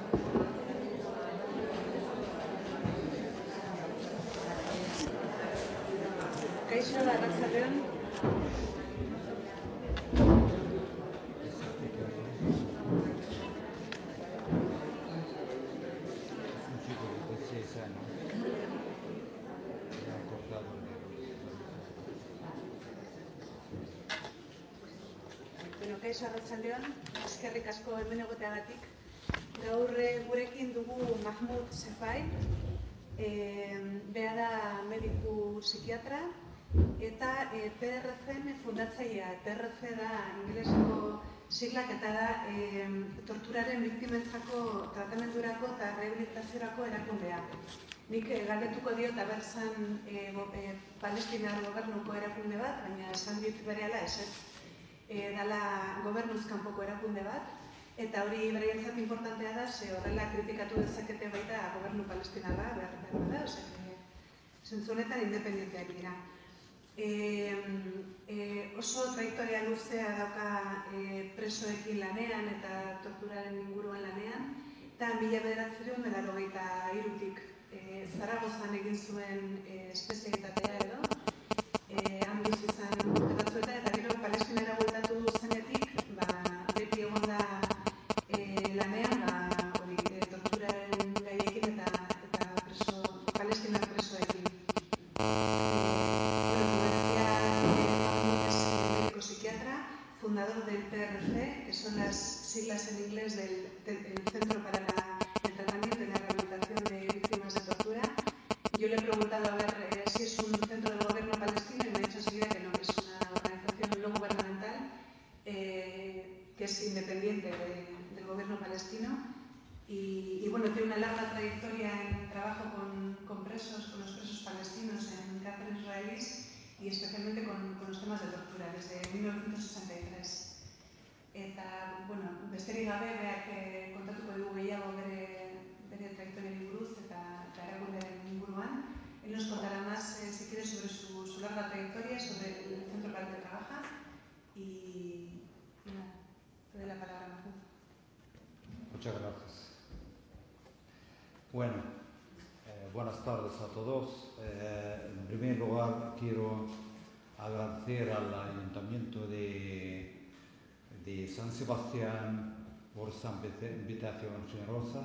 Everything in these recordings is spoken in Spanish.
Kaixo, arratsaldeon. Kaixo, arratsaldeon. Eskerrik asko hemen egoteagatik. Gaur gurekin dugu Mahmoud Sefai. Bera da mediku psikiatra eta PRC-en fundatzailea. PRC da ingeleseko siglak eta da torturaren biktimentzako tratamendurako eta rehabilitaziorako erakundea. Nik galdetuko diot abertzan Palestinar gobernuko erakunde bat, baina esan dit berehala ez. Dala gobernuz kanpoko erakunde bat, eta hori beraientzat importantea da, ze horrela kritikatu dezakete baita gobernu palestinarra, behar da, zentzu honetan independenteak dira. Oso trajektoria luzea dauka presoekin lanean eta torturaren inguruan lanean, eta 1983-tik Zaragozan egin zuen espezialitatea edo, han bizi izan urte batzuetan, eta gero Palestinara bueltatu zenetik, beti egon da lanean, torturaren gaiekin eta Palestinar presoekin. Médico psiquiatra, fundador del PRC, que son las siglas en inglés del Centro para el Tratamiento y la Rehabilitación de Víctimas de Tortura. Yo le he preguntado a ver si es un centro del gobierno palestino y me ha dicho enseguida que no, que es una organización no gubernamental que es independiente del gobierno palestino y bueno, tiene una larga trayectoria en trabajo con los presos palestinos en cárceles israelíes y especialmente con los temas de tortura desde 1963. Eta, bueno, besterik gabe, beak kontatuko dugu gehiago bere trayectoriari buruz eta erakundearen inguruan. Él nos contará más, si quiere, sobre su larga trayectoria, sobre el centro para el que trabaja y nada, te doy la palabra, Mahmoud. Muchas gracias. Bueno, buenas tardes a todos. En primer lugar, quiero agradecer al Ayuntamiento de San Sebastián por esa invitación generosa.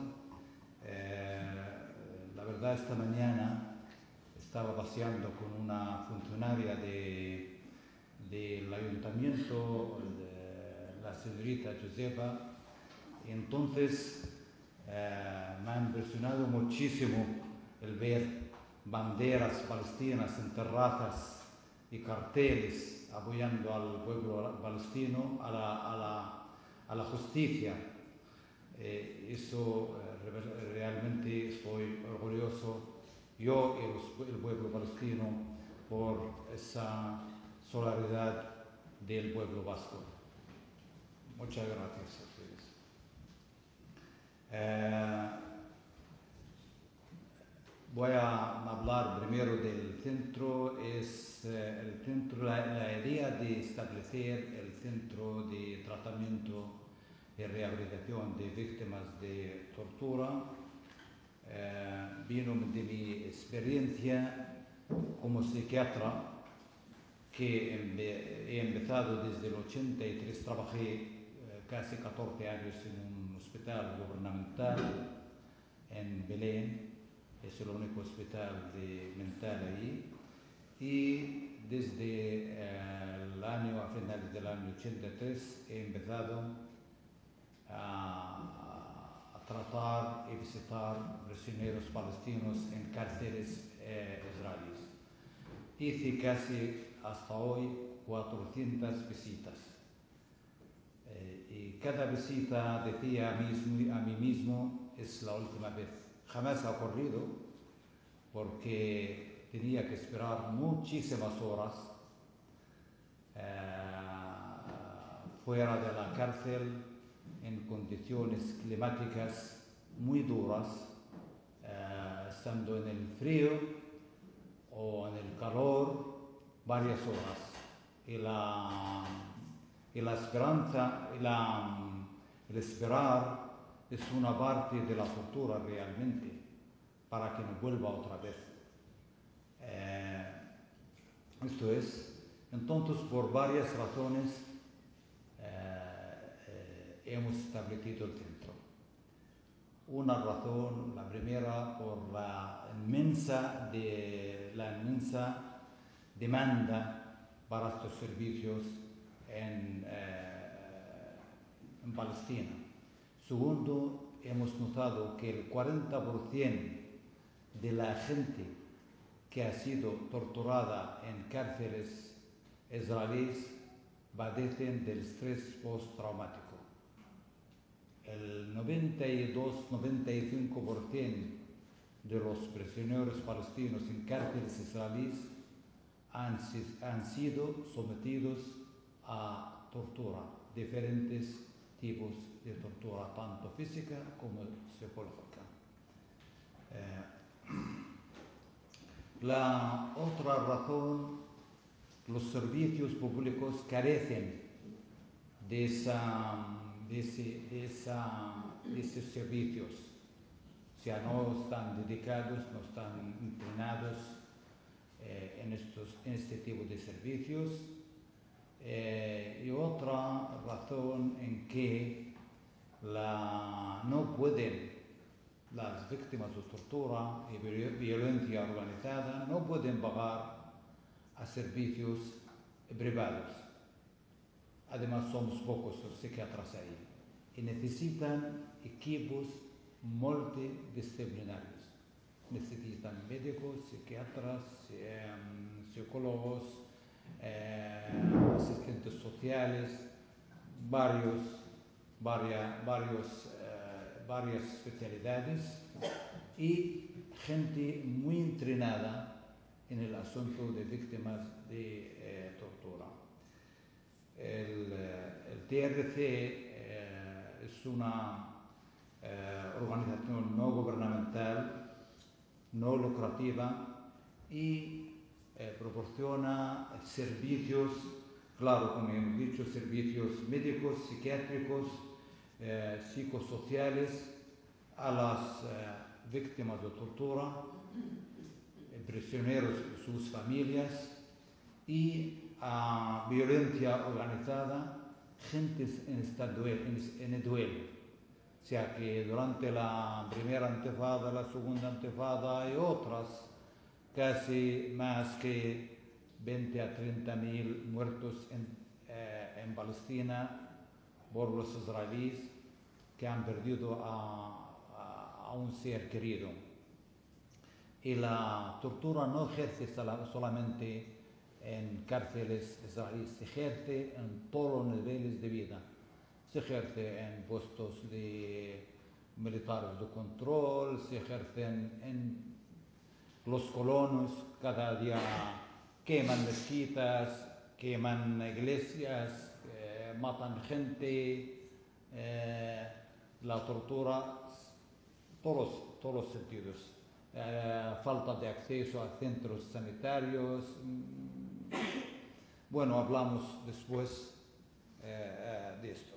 La verdad, esta mañana estaba paseando con una funcionaria del Ayuntamiento, la señorita Josefa, y entonces me ha impresionado muchísimo el ver banderas palestinas en terrazas y carteles apoyando al pueblo palestino, a la justicia. Eso realmente estoy orgulloso, yo y el pueblo palestino, por esa solidaridad del pueblo vasco. Muchas gracias a ustedes. Voy a hablar primero del centro. La idea de establecer el centro de tratamiento y rehabilitación de víctimas de tortura vino de mi experiencia como psiquiatra, que he empezado desde el 83, trabajé casi 14 años en un hospital gubernamental en Belén. Es el único hospital mental ahí, y desde a finales del año 83 he empezado a tratar y visitar prisioneros palestinos en cárceles israelíes. Hice casi hasta hoy 400 visitas y cada visita decía a mí mismo, es la última vez. Jamás ha ocurrido, porque tenía que esperar muchísimas horas fuera de la cárcel en condiciones climáticas muy duras, estando en el frío o en el calor varias horas. Y la esperanza, el esperar es una parte de la tortura realmente, para que no vuelva otra vez. Esto es, entonces, por varias razones hemos establecido el centro. Una razón, la primera, por la inmensa demanda para estos servicios en Palestina. Segundo, hemos notado que el 40% de la gente que ha sido torturada en cárceles israelíes padecen del estrés postraumático. El 92-95% de los prisioneros palestinos en cárceles israelíes han sido sometidos a tortura, diferentes tipos de tortura, tanto física como psicológica. La otra razón, los servicios públicos carecen de esos servicios, o sea, no están dedicados, no están entrenados en este tipo de servicios. Y otra razón en que no pueden las víctimas de tortura y violencia organizada no pueden pagar a servicios privados. Además, somos pocos los psiquiatras ahí y necesitan equipos multidisciplinarios. Necesitan médicos, psiquiatras, psicólogos, asistentes sociales, varias especialidades y gente muy entrenada en el asunto de víctimas de tortura. El TRC es una organización no gubernamental, no lucrativa y proporciona servicios, claro, como hemos dicho, servicios médicos, psiquiátricos, psicosociales a las víctimas de tortura, prisioneros y sus familias y a violencia organizada, gente en el duelo. O sea que durante la primera intifada, la segunda intifada y otras, casi más que 20 a 30.000 muertos en Palestina por los israelíes que han perdido a un ser querido. Y la tortura no ejerce solamente en cárceles israelíes, se ejerce en todos los niveles de vida. Se ejerce en puestos de militares de control, se ejerce en los colonos, cada día queman mezquitas, queman iglesias, matan gente, la tortura, todos los sentidos. Falta de acceso a centros sanitarios. Bueno, hablamos después de esto.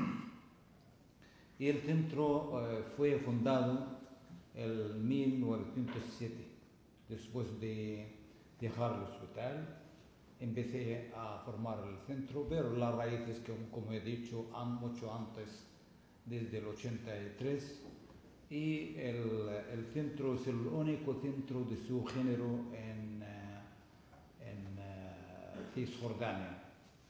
Y el centro fue fundado en 1907. Después de dejar el hospital, empecé a formar el centro, pero las raíces, como he dicho, mucho antes, desde el 83. Y el centro es el único centro de su género en Cisjordania.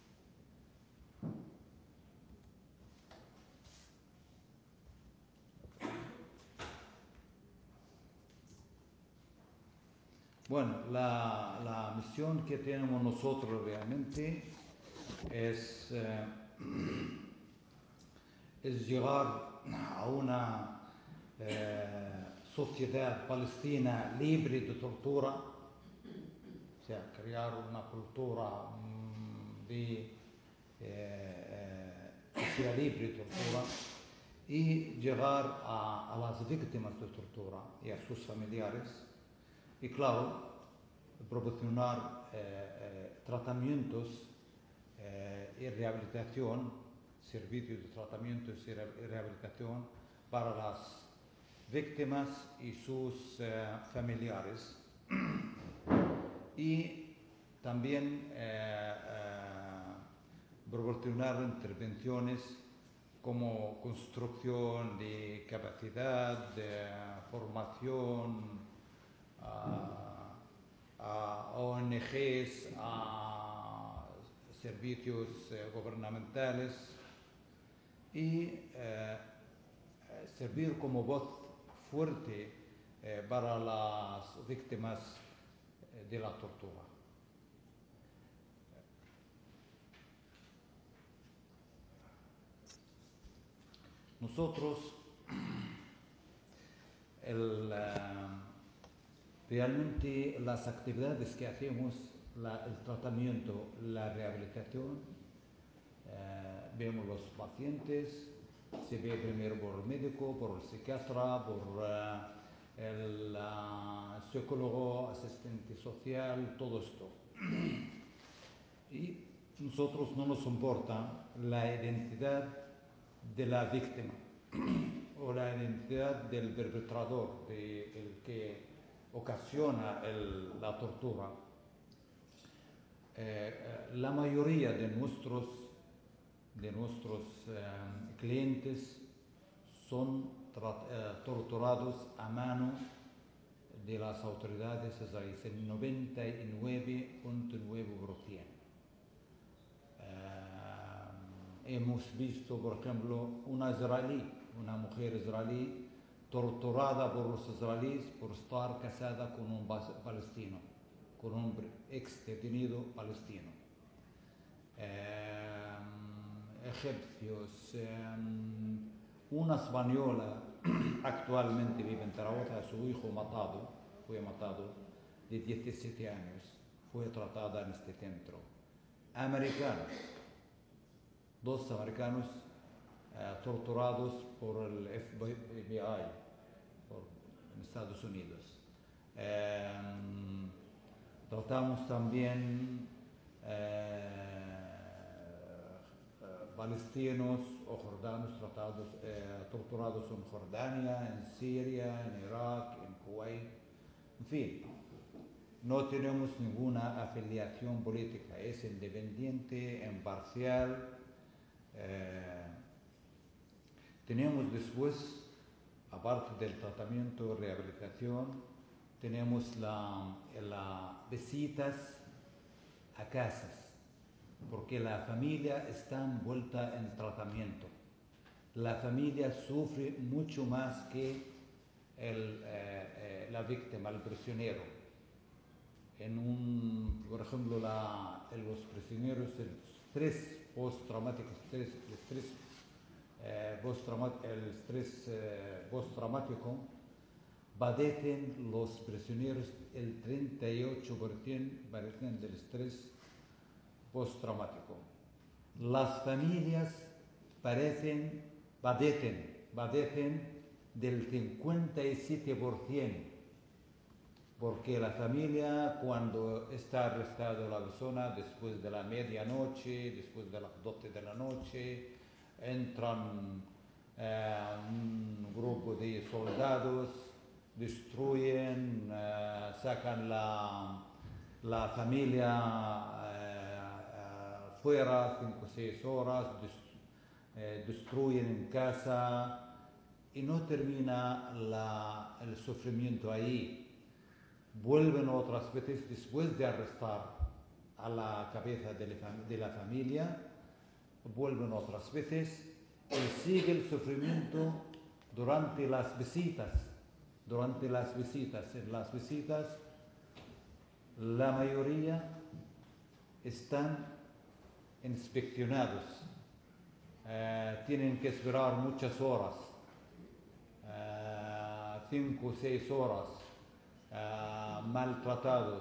Bueno, la misión que tenemos nosotros realmente es llegar a una sociedad palestina libre de tortura, o sea, crear una cultura que sea libre de tortura y llegar a las víctimas de tortura y a sus familiares y, claro, proporcionar tratamientos y rehabilitación, servicios de tratamientos y rehabilitación para las víctimas y sus familiares. Y también proporcionar intervenciones como construcción de capacidad, de formación a ONGs, a servicios gubernamentales y servir como voz fuerte para las víctimas de la tortura. Nosotros realmente las actividades que hacemos, el tratamiento, la rehabilitación, vemos los pacientes, se ve primero por el médico, por el psiquiatra, por el psicólogo, asistente social, todo esto. Y nosotros no nos importa la identidad de la víctima o la identidad del perpetrador, el que ocasiona la tortura. La mayoría de nuestros clientes son torturados a mano de las autoridades israelíes, el 99.9%. Hemos visto, por ejemplo, una mujer israelí torturada por los israelíes por estar casada con un palestino, con un ex detenido palestino. Egipcios, una española actualmente vive en Zaragoza, su hijo fue matado de 17 años, fue tratada en este centro. Dos americanos torturados por el FBI en Estados Unidos. Tratamos también palestinos o jordanos torturados en Jordania, en Siria, en Irak, en Kuwait, en fin. No tenemos ninguna afiliación política, es independiente, imparcial. Tenemos después, aparte del tratamiento y rehabilitación, tenemos las visitas a casas, porque la familia está envuelta en el tratamiento. La familia sufre mucho más que la víctima, el prisionero. Por ejemplo, los prisioneros, el estrés postraumático, el estrés postraumático, padecen los prisioneros el 38% padecen del estrés postraumático. Las familias padecen del 57%, porque la familia, cuando está arrestada la persona después de la medianoche, después de las 12 de la noche, entran un grupo de soldados, destruyen, sacan la familia fuera 5 o 6 horas, destruyen en casa y no termina el sufrimiento ahí. Vuelven otras veces después de arrestar a la cabeza de la familia, vuelven otras veces y sigue el sufrimiento durante las visitas. En las visitas, la mayoría están inspeccionados, tienen que esperar muchas horas, 5 o 6 horas, maltratados.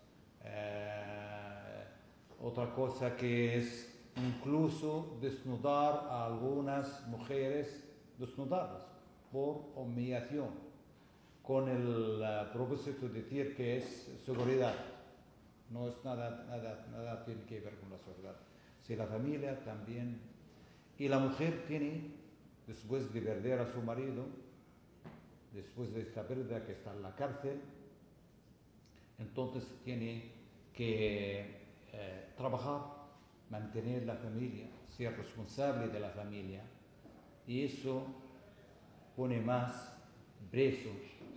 Otra cosa que es incluso desnudar a algunas mujeres, desnudarlas por humillación, con el propósito de decir que es seguridad. No es nada tiene que ver con la seguridad. Si la familia también, y la mujer tiene después de perder a su marido, después de esta pérdida que está en la cárcel, entonces tiene que trabajar, mantener la familia, ser responsable de la familia, y eso pone más presos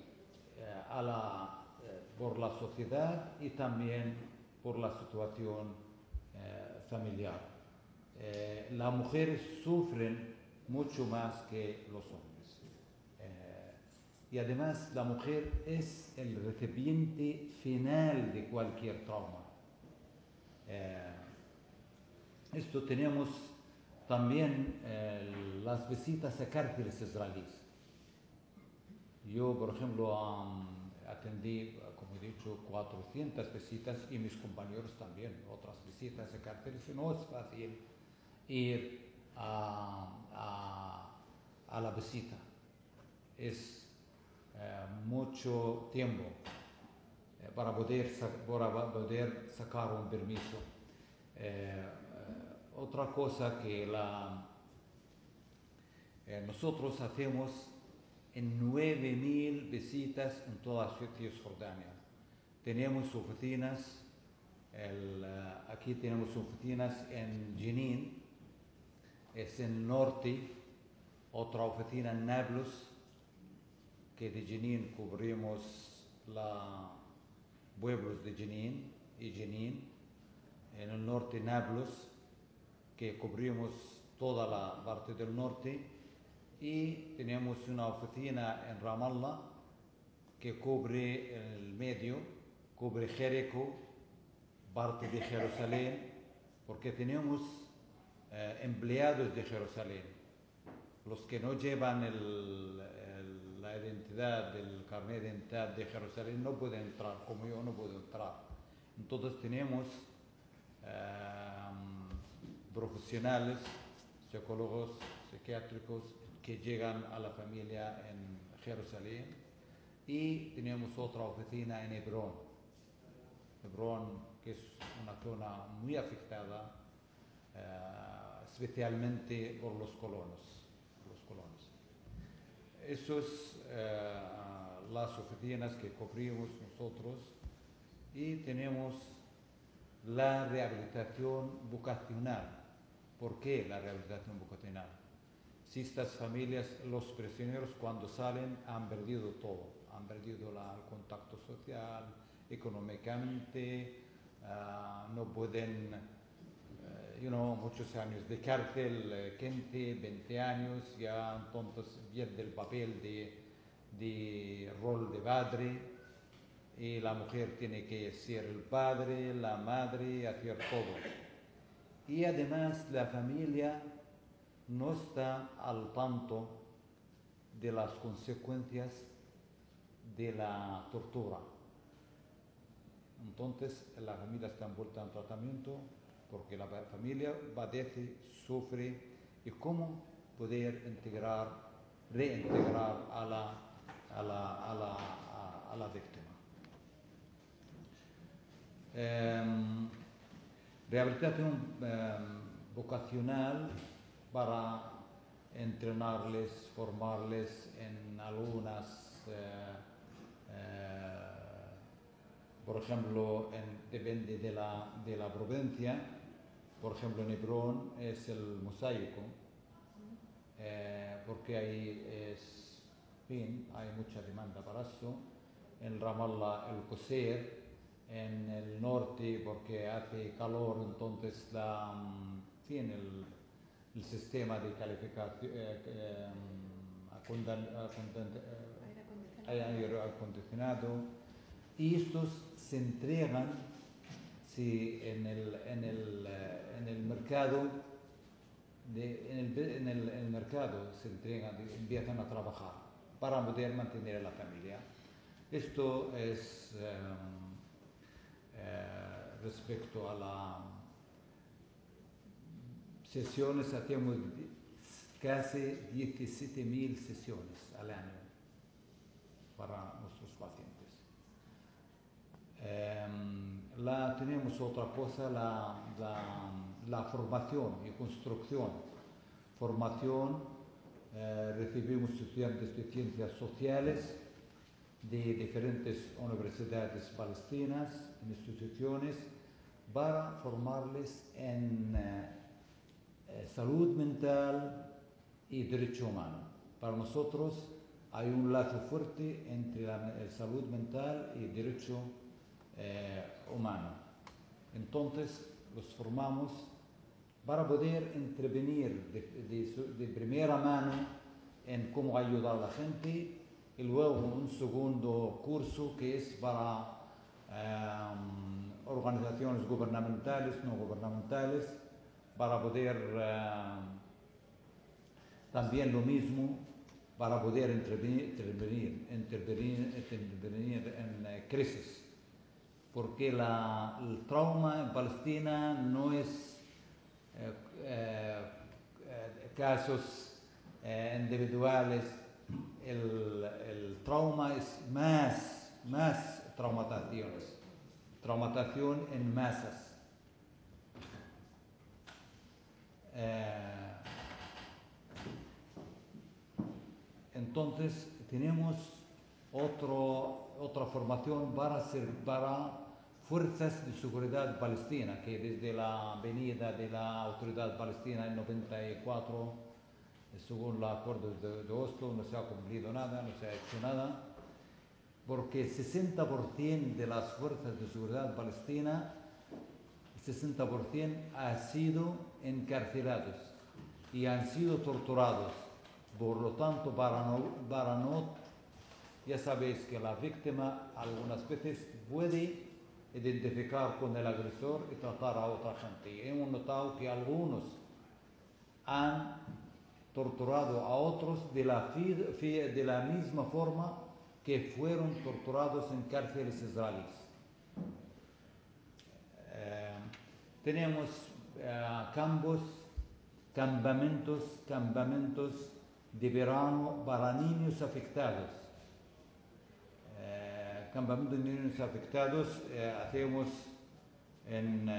por la sociedad y también por la situación familiar. Las mujeres sufren mucho más que los hombres. Y además la mujer es el recipiente final de cualquier trauma. Esto tenemos también las visitas a cárceles israelíes. Yo, por ejemplo, atendí, como he dicho, 400 visitas y mis compañeros también, otras visitas a cárceles. Y no es fácil ir a la visita. Es mucho tiempo para poder sacar un permiso. Otra cosa que nosotros hacemos en 9.000 visitas en toda Cisjordania. Tenemos oficinas, aquí tenemos oficinas en Jenin, es en el norte, otra oficina en Nablus, que de Jenin cubrimos los pueblos de Jenin y Jenin, en el norte Nablus, que cubrimos toda la parte del norte, y tenemos una oficina en Ramallah que cubre el medio, cubre Jericó, parte de Jerusalén, porque tenemos empleados de Jerusalén. Los que no llevan la identidad del carnet de identidad de Jerusalén no pueden entrar, como yo no puedo entrar. Entonces tenemos profesionales, psicólogos, psiquiátricos que llegan a la familia en Jerusalén, y tenemos otra oficina en Hebrón. Hebrón, que es una zona muy afectada, especialmente por los colonos. Eso es las oficinas que cubrimos nosotros, y tenemos la rehabilitación vocacional. ¿Por qué la rehabilitación vocacional? Si estas familias, los prisioneros cuando salen han perdido todo, han perdido el contacto social, económicamente, no pueden, muchos años de cárcel, 15, 20 años, ya entonces pierde el papel de rol de padre, y la mujer tiene que ser el padre, la madre, hacer todo. Y además la familia no está al tanto de las consecuencias de la tortura. Entonces la familia está envuelta en tratamiento porque la familia padece, sufre, y cómo poder reintegrar a la víctima. Rehabilitación vocacional para entrenarles, formarles en algunas, por ejemplo, depende de la provincia. Por ejemplo, en Hebrón es el mosaico, porque ahí hay mucha demanda para eso. En Ramallah el coser, en el norte porque hace calor, entonces el sistema de calificación, aire acondicionado, y estos se entregan en el mercado, en el mercado se entregan, empiezan a trabajar para poder mantener a la familia. Esto es respecto a las sesiones. Hacemos casi 17.000 sesiones al año para nuestros pacientes. Tenemos otra cosa, la formación y construcción. Formación recibimos estudiantes de ciencias sociales de diferentes universidades palestinas, en instituciones, para formarles en salud mental y derecho humano. Para nosotros hay un lazo fuerte entre la salud mental y derecho humano. Entonces los formamos para poder intervenir de primera mano en cómo ayudar a la gente, y luego un segundo curso que es para organizaciones gubernamentales, no gubernamentales, para poder también lo mismo, para poder intervenir en crisis, porque el trauma en Palestina no es casos individuales, el trauma es más traumatización en masas. Entonces tenemos otra formación para fuerzas de seguridad palestina, que desde la venida de la autoridad palestina en 94, según el acuerdo de Oslo, no se ha cumplido nada, no se ha hecho nada, porque el 60% de las fuerzas de seguridad palestina, el 60% han sido encarcelados y han sido torturados. Por lo tanto, para no, ya sabéis que la víctima algunas veces puede identificar con el agresor y tratar a otra gente. Y hemos notado que algunos han torturado a otros de la misma forma que fueron torturados en cárceles israelíes. Tenemos campamentos de verano para niños afectados. Campamentos de niños afectados hacemos en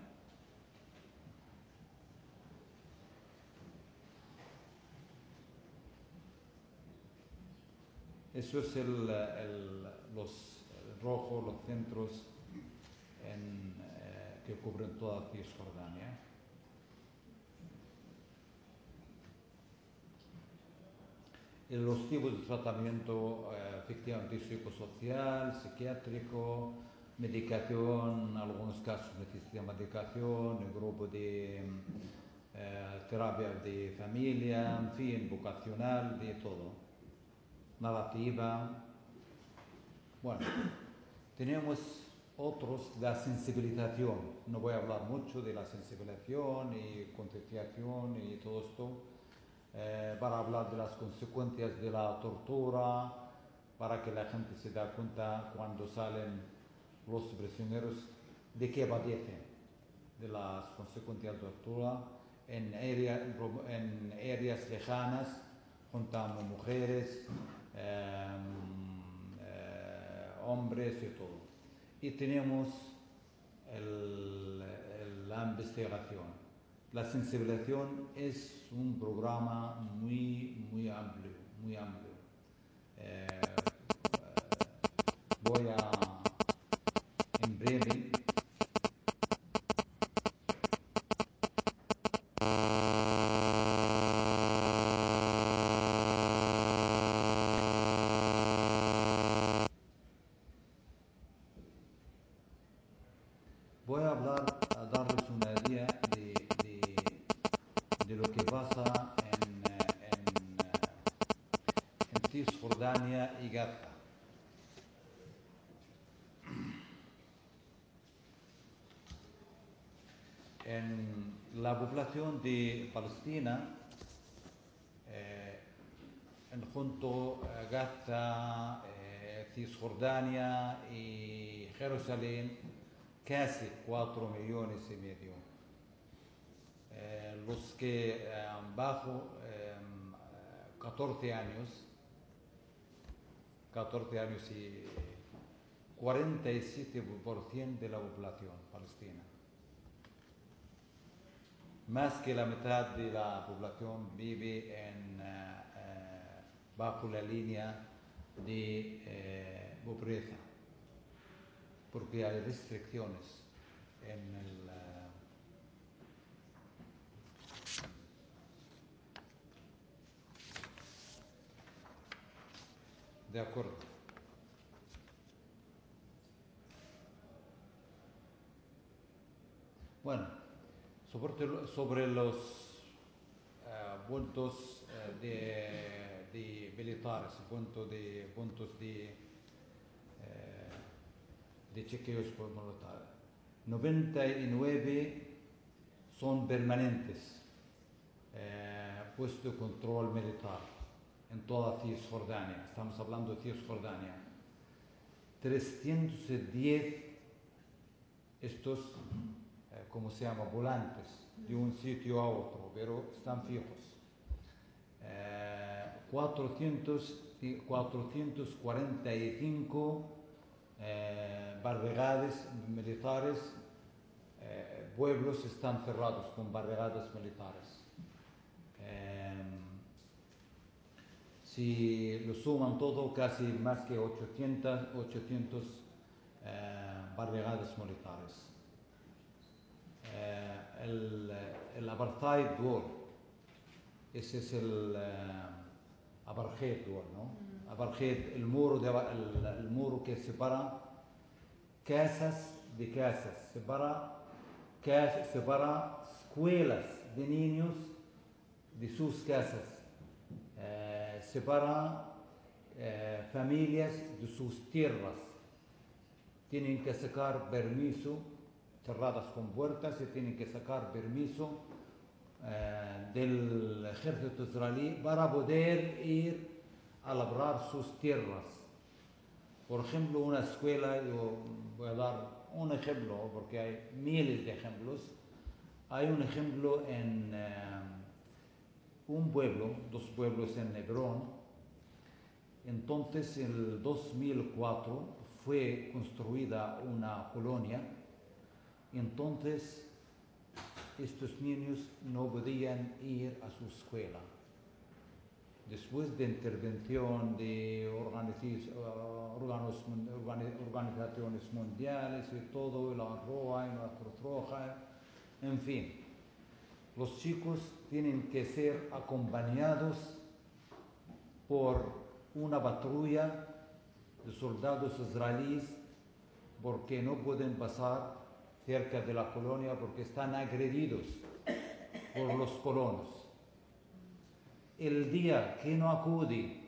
eso es los rojos, los centros que cubren toda Cisjordania. Los tipos de tratamiento, efectivamente, psicosocial, psiquiátrico, medicación, en algunos casos necesitan medicación, el grupo de terapia de familia, en fin, vocacional, de todo. Narrativa. Bueno, tenemos otros, la sensibilización. No voy a hablar mucho de la sensibilización y concienciación y todo esto. Para hablar de las consecuencias de la tortura, para que la gente se dé cuenta cuando salen los prisioneros de qué padecen, de las consecuencias de la tortura en áreas lejanas, juntando mujeres, hombres y todo. Y tenemos la investigación. La sensibilización es un programa muy amplio. Voy a, en breve, a darles una idea de lo que pasa en Cisjordania y Gaza. En la población de Palestina, junto a Gaza, Cisjordania y Jerusalén, casi 4,5 millones. Los que bajo 14 años y 47% de la población palestina. Más que la mitad de la población vive en bajo la línea de pobreza, porque hay restricciones en el... de acuerdo. Bueno, sobre los puntos de militares, puntos de chequeos por militar. 99 son permanentes, puesto de control militar en toda Cisjordania. Estamos hablando de Cisjordania. 310 estos, ¿cómo se llama? Volantes, de un sitio a otro, pero están fijos. 445 barricadas militares, pueblos están cerrados con barricadas militares. Si lo suman todo, casi más que 800 barricadas militares. El apartheid war, ese es el apartheid war, ¿no? Apartheid, el muro que separa casas de casas, separa escuelas de niños de sus casas, separa familias de sus tierras. Tienen que sacar permiso, cerradas con puertas, y tienen que sacar permiso del ejército israelí para poder ir a labrar sus tierras. Por ejemplo, una escuela, yo voy a dar un ejemplo porque hay miles de ejemplos. Hay un ejemplo en un pueblo, dos pueblos en Hebrón. Entonces, en el 2004 fue construida una colonia. Entonces, estos niños no podían ir a su escuela. Después de intervención de organizaciones mundiales y todo, la ROA y la Cruz Roja, en fin, los chicos tienen que ser acompañados por una patrulla de soldados israelíes porque no pueden pasar cerca de la colonia porque están agredidos por los colonos. El día que no acude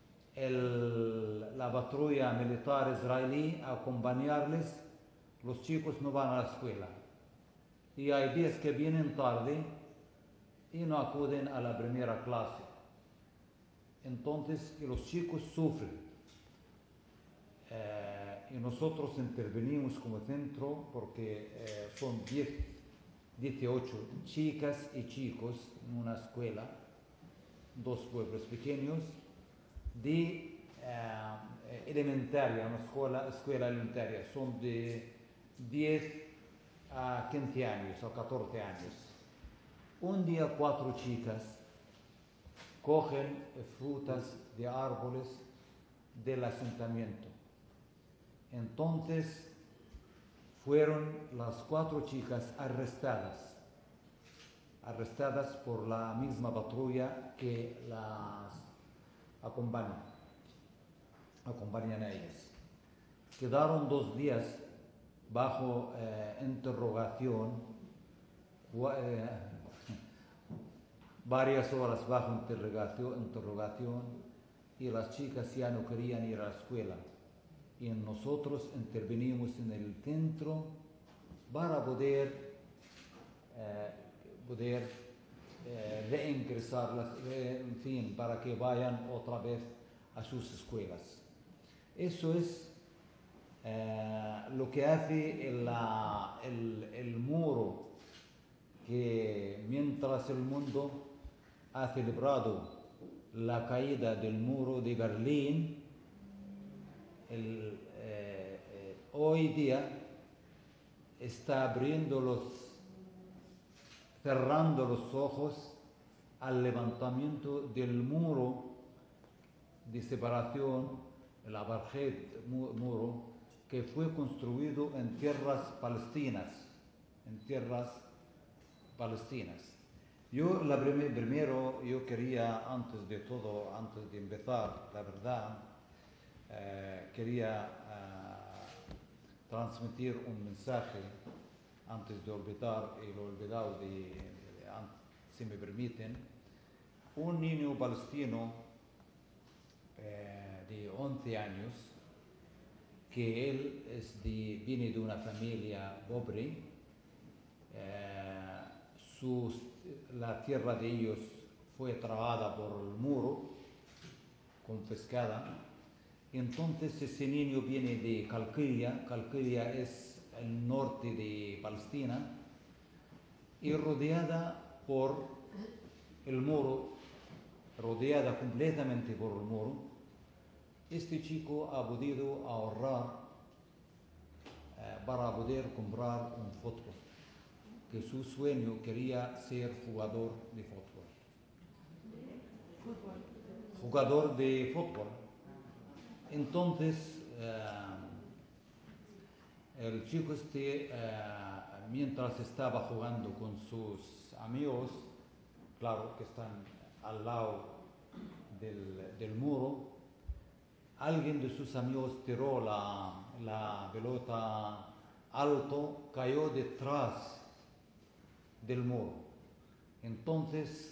la patrulla militar israelí a acompañarles, los chicos no van a la escuela. Y hay días que vienen tarde y no acuden a la primera clase. Entonces los chicos sufren. Y nosotros intervenimos como centro porque son 18 chicas y chicos en una escuela, dos pueblos pequeños, de elementaria, una escuela elementaria, son de 10 a 15 años o 14 años. Un día 4 chicas cogen frutas de árboles del asentamiento. Entonces fueron las 4 chicas arrestadas por la misma patrulla que las acompañan a ellas. Quedaron 2 días bajo interrogación, varias horas bajo interrogación, y las chicas ya no querían ir a la escuela. Y nosotros intervenimos en el centro para poder reingresarlas, en fin, para que vayan otra vez a sus escuelas. Eso es lo que hace el muro, que mientras el mundo ha celebrado la caída del muro de Berlín, hoy día está cerrando los ojos al levantamiento del muro de separación, el apartheid muro, que fue construido en tierras palestinas. Yo, primero, yo quería, antes de todo, antes de empezar, la verdad, quería transmitir un mensaje antes de olvidar, y lo he olvidado, si me permiten. Un niño palestino de 11 años, que él viene de una familia pobre, la tierra de ellos fue tragada por el muro, confiscada. Entonces ese niño viene de Calquilia. Calquilia es el norte de Palestina, y rodeada por el muro, rodeada completamente por el muro. Este chico ha podido ahorrar para poder comprar un fútbol, que su sueño quería ser jugador de fútbol. Jugador de fútbol. Entonces, el chico mientras estaba jugando con sus amigos, claro que están al lado del muro, alguien de sus amigos tiró la pelota alto, cayó detrás del muro. Entonces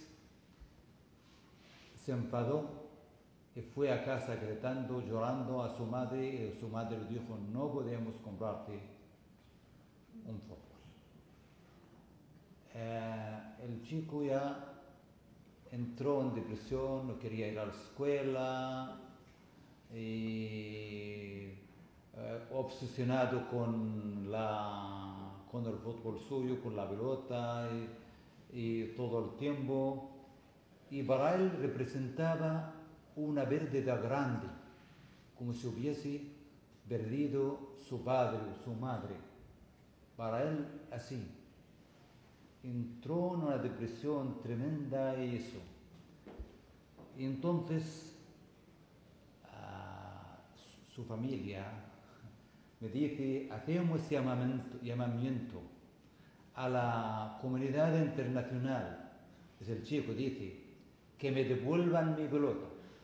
se enfadó y fue a casa gritando, llorando a su madre, y su madre le dijo: no podemos comprarte un fútbol. El chico ya entró en depresión, no quería ir a la escuela, y obsesionado con el fútbol suyo, con la pelota, y todo el tiempo. Y para él representaba una pérdida grande, como si hubiese perdido su padre o su madre. Para él así. Entró en una depresión tremenda y eso. Y entonces su familia me dice: hacemos llamamiento a la comunidad internacional. Es el chico, dice, que me devuelvan mi pelota.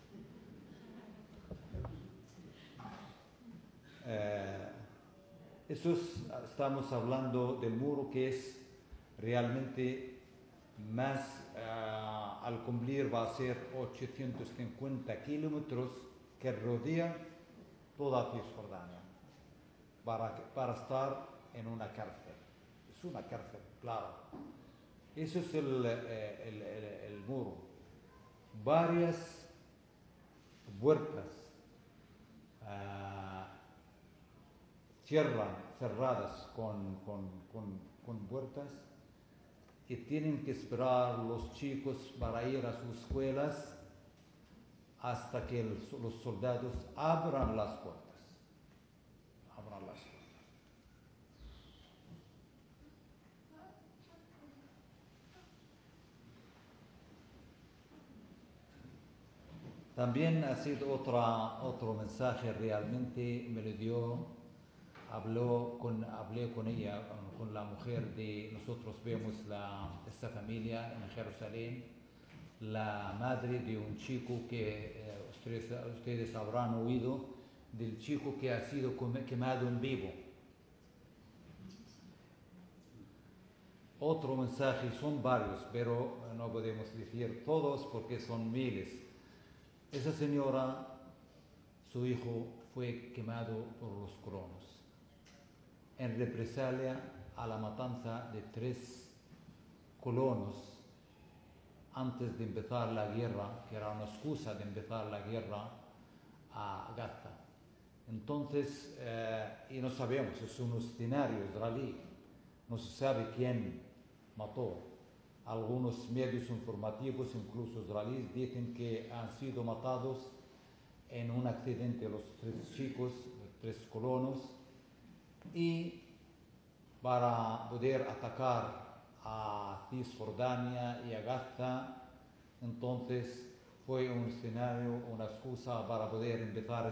Estamos hablando del muro, que es realmente más, al cumplir va a ser 850 kilómetros, que rodea toda Cisjordania, para estar en una cárcel. Es una cárcel, claro. Eso es el muro. Varias puertas cerradas con puertas, y tienen que esperar los chicos para ir a sus escuelas hasta que los soldados abran las puertas. También ha sido otro mensaje, realmente me lo dio. Hablé con ella, con la mujer de nosotros. Vemos esta familia en Jerusalén, la madre de un chico que ustedes habrán oído, del chico que ha sido quemado en vivo. Otro mensaje, son varios, pero no podemos decir todos porque son miles. Esa señora, su hijo fue quemado por los colonos en represalia a la matanza de 3 colonos antes de empezar la guerra, que era una excusa de empezar la guerra a Gaza. Entonces, y no sabemos, es un escenario israelí, no se sabe quién mató. Algunos medios informativos, incluso israelíes, dicen que han sido matados en un accidente los 3 chicos, los 3 colonos, y para poder atacar a Cisjordania y a Gaza, entonces fue un escenario, una excusa para poder empezar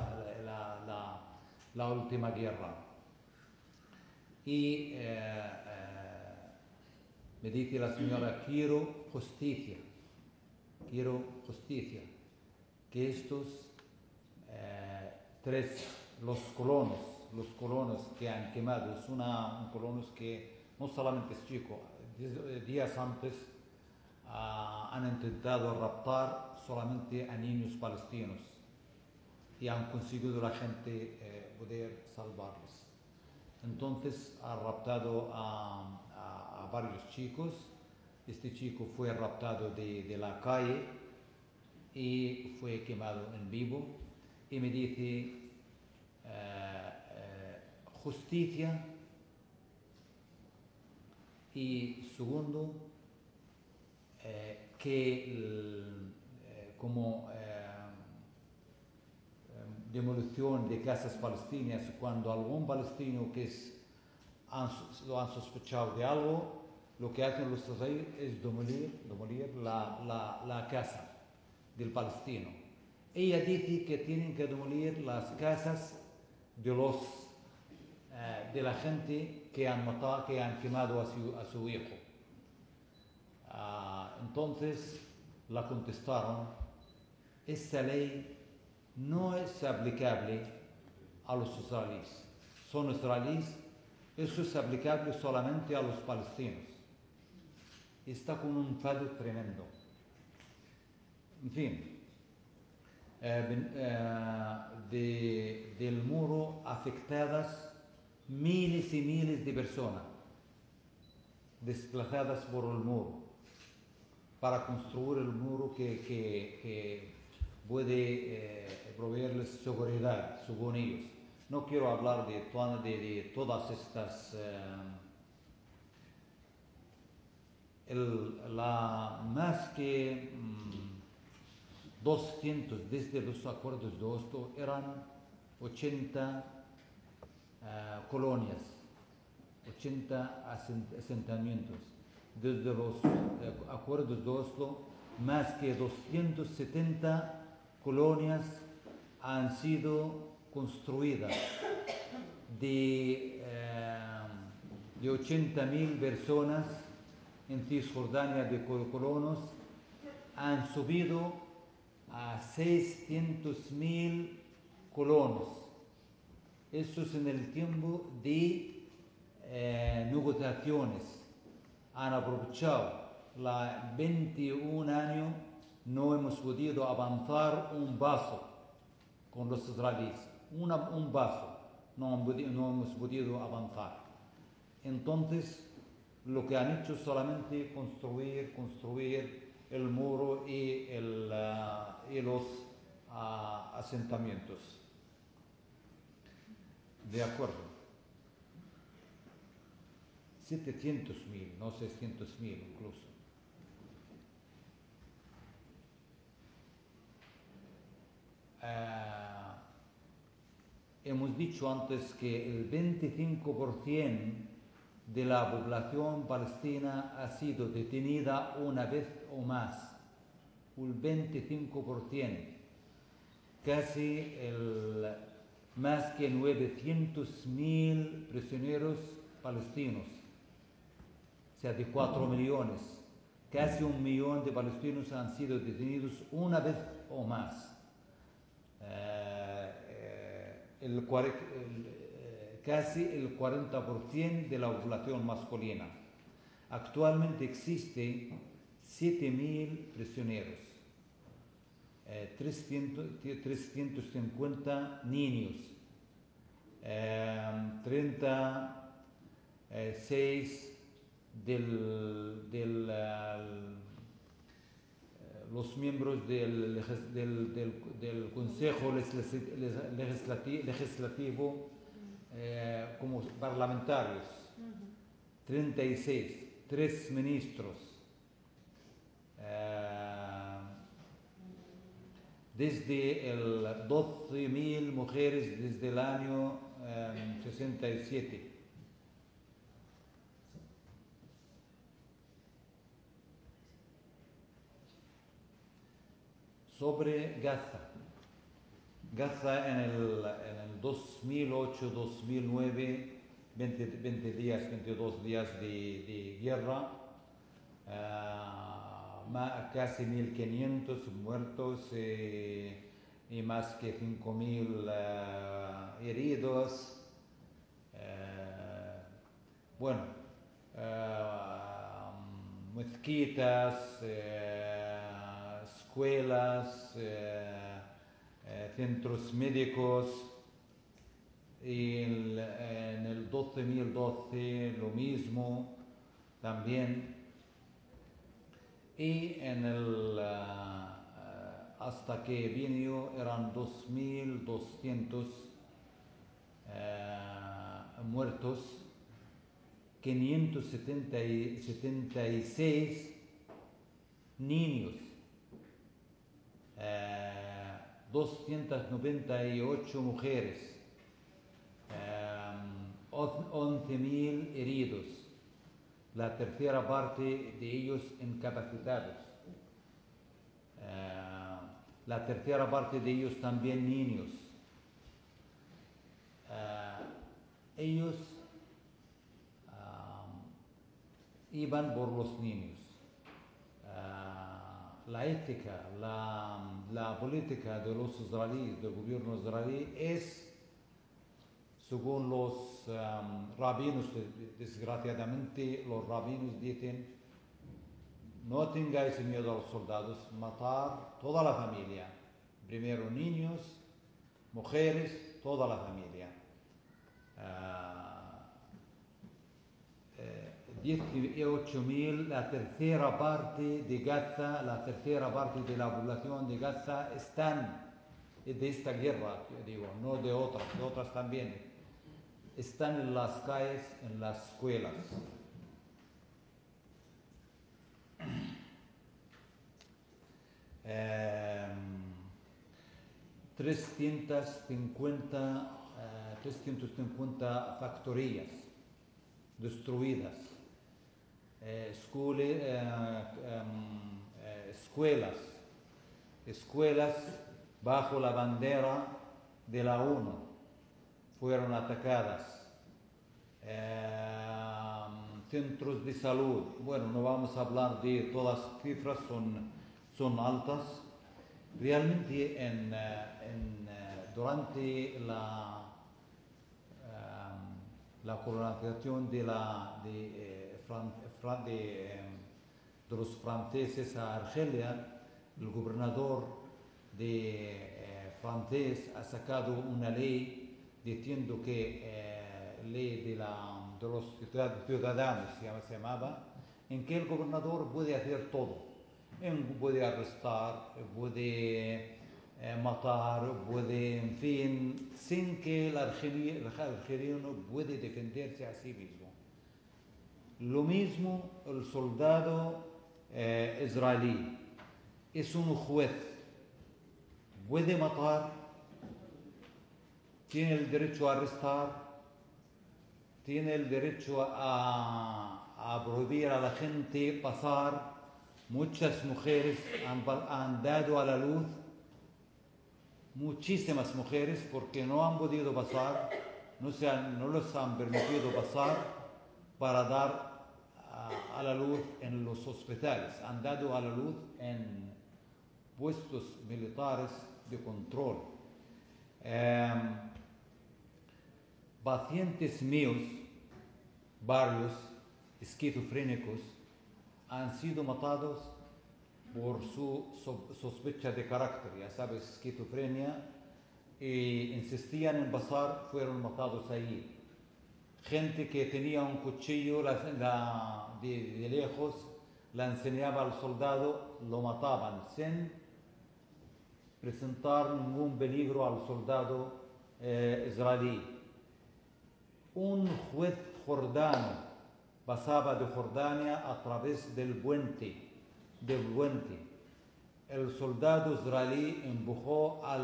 la última guerra. Y me dice la señora, quiero justicia, que estos los colonos que han quemado, un colonos que no solamente es chico, días antes han intentado raptar solamente a niños palestinos y han conseguido la gente poder salvarlos. Entonces ha raptado a varios chicos. Este chico fue raptado de la calle y fue quemado en vivo. Y me dice, justicia. Y segundo, como demolición de casas palestinas, cuando algún palestino lo han sospechado de algo, lo que hacen los israelíes es demolir la casa del palestino. Ella dice que tienen que demolir las casas de la gente que han matado, que han quemado a su hijo. Entonces la contestaron, esta ley no es aplicable a los israelíes. Son israelíes, eso es aplicable solamente a los palestinos. Está con un fallo tremendo. En fin, del muro afectadas miles y miles de personas desplazadas por el muro para construir el muro que puede proveerles seguridad, según ellos. No quiero hablar de todas estas... más que 200 desde los acuerdos de Oslo eran 80 colonias, 80 asentamientos. Desde los acuerdos de Oslo, más que 270 colonias han sido construidas de 80.000 personas en Cisjordania de colonos, han subido a 600.000 colonos. Eso es en el tiempo de negociaciones. Han aprovechado 21 años, no hemos podido avanzar un paso con los israelíes. Un paso, no hemos podido avanzar. Entonces, lo que han hecho es solamente construir el muro y los asentamientos. De acuerdo. 700.000, no 600.000 incluso. Hemos dicho antes que el 25% de la población palestina ha sido detenida una vez o más. Un 25%. Casi más que 900.000 prisioneros palestinos. O sea, de 4 millones. Casi 1 millón de palestinos han sido detenidos una vez o más. Casi el 40% de la población masculina. Actualmente existen 7.000 prisioneros, 350 niños, 36 los miembros del Consejo Legislativo como parlamentarios, 36, 3 ministros, desde 12.000 mujeres desde el año 67. sobre Gaza. Gaza en el 2008-2009, 22 días de guerra, casi 1.500 muertos y más que 5.000 heridos. Mezquitas, escuelas, centros médicos. Y en el 2012 lo mismo también. Y hasta que vino eran 2.200 muertos, 576 niños, 298 mujeres, 11.000 heridos, la tercera parte de ellos incapacitados, la tercera parte de ellos también niños. Ellos iban por los niños. La ética, la política de los israelíes, del gobierno israelí, es, según los rabinos, desgraciadamente los rabinos dicen, no tengáis miedo a los soldados, matar toda la familia, primero niños, mujeres, toda la familia. 18.000, la tercera parte de Gaza, la tercera parte de la población de Gaza están de esta guerra, digo, no de otras también, están en las calles, en las escuelas. 350 factorías destruidas, escuelas bajo la bandera de la ONU fueron atacadas, centros de salud, bueno, no vamos a hablar de todas las cifras, son altas. Realmente durante la colonización de los franceses a Argelia, el gobernador francés ha sacado una ley diciendo que ley de los ciudadanos se llamaba, en que el gobernador puede hacer todo. Puede arrestar, puede matar, puede, en fin, sin que el argelino puede defenderse a sí mismo. Lo mismo el soldado israelí. Es un juez. Puede matar, tiene el derecho a arrestar, tiene el derecho a prohibir a la gente pasar. Muchas mujeres han dado a la luz, muchísimas mujeres, porque no han podido pasar, no les han permitido pasar para dar a la luz en los hospitales. Han dado a la luz en puestos militares de control. Pacientes míos, varios esquizofrénicos, han sido matados por su sospecha de carácter, ya sabes, esquizofrenia, e insistían en pasar, fueron matados ahí. Gente que tenía un cuchillo de lejos, la enseñaba al soldado, lo mataban sin presentar ningún peligro al soldado israelí. Un juez jordano pasaba de Jordania a través del puente. El soldado israelí empujó a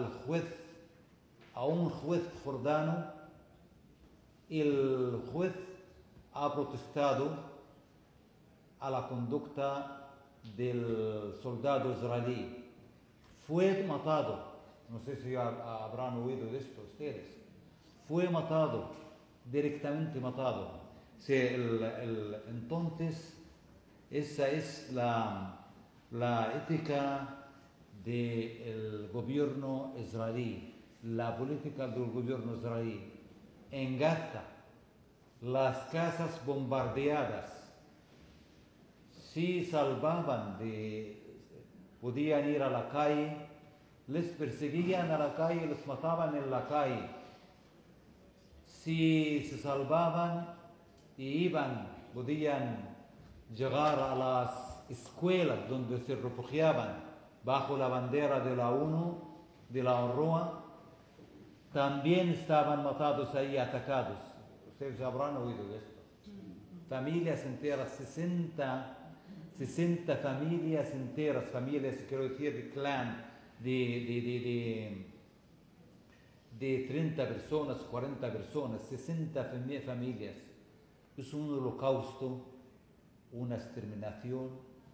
un juez jordano, y el juez ha protestado a la conducta del soldado israelí. fue matado. No sé si habrán oído de esto ustedes. Fue matado, directamente matado. Entonces, esa es la ética del gobierno israelí, la política del gobierno israelí. En Gaza, las casas bombardeadas, si salvaban podían ir a la calle, les perseguían a la calle, les mataban en la calle. Si se salvaban y podían llegar a las escuelas donde se refugiaban bajo la bandera de la ONU, de la UNRWA, también estaban matados ahí, atacados. Ustedes habrán oído de esto. Familias enteras, 60 familias enteras, familias, quiero decir, de clan, de 30 personas, 40 personas, 60 familias. Es un holocausto, una exterminación,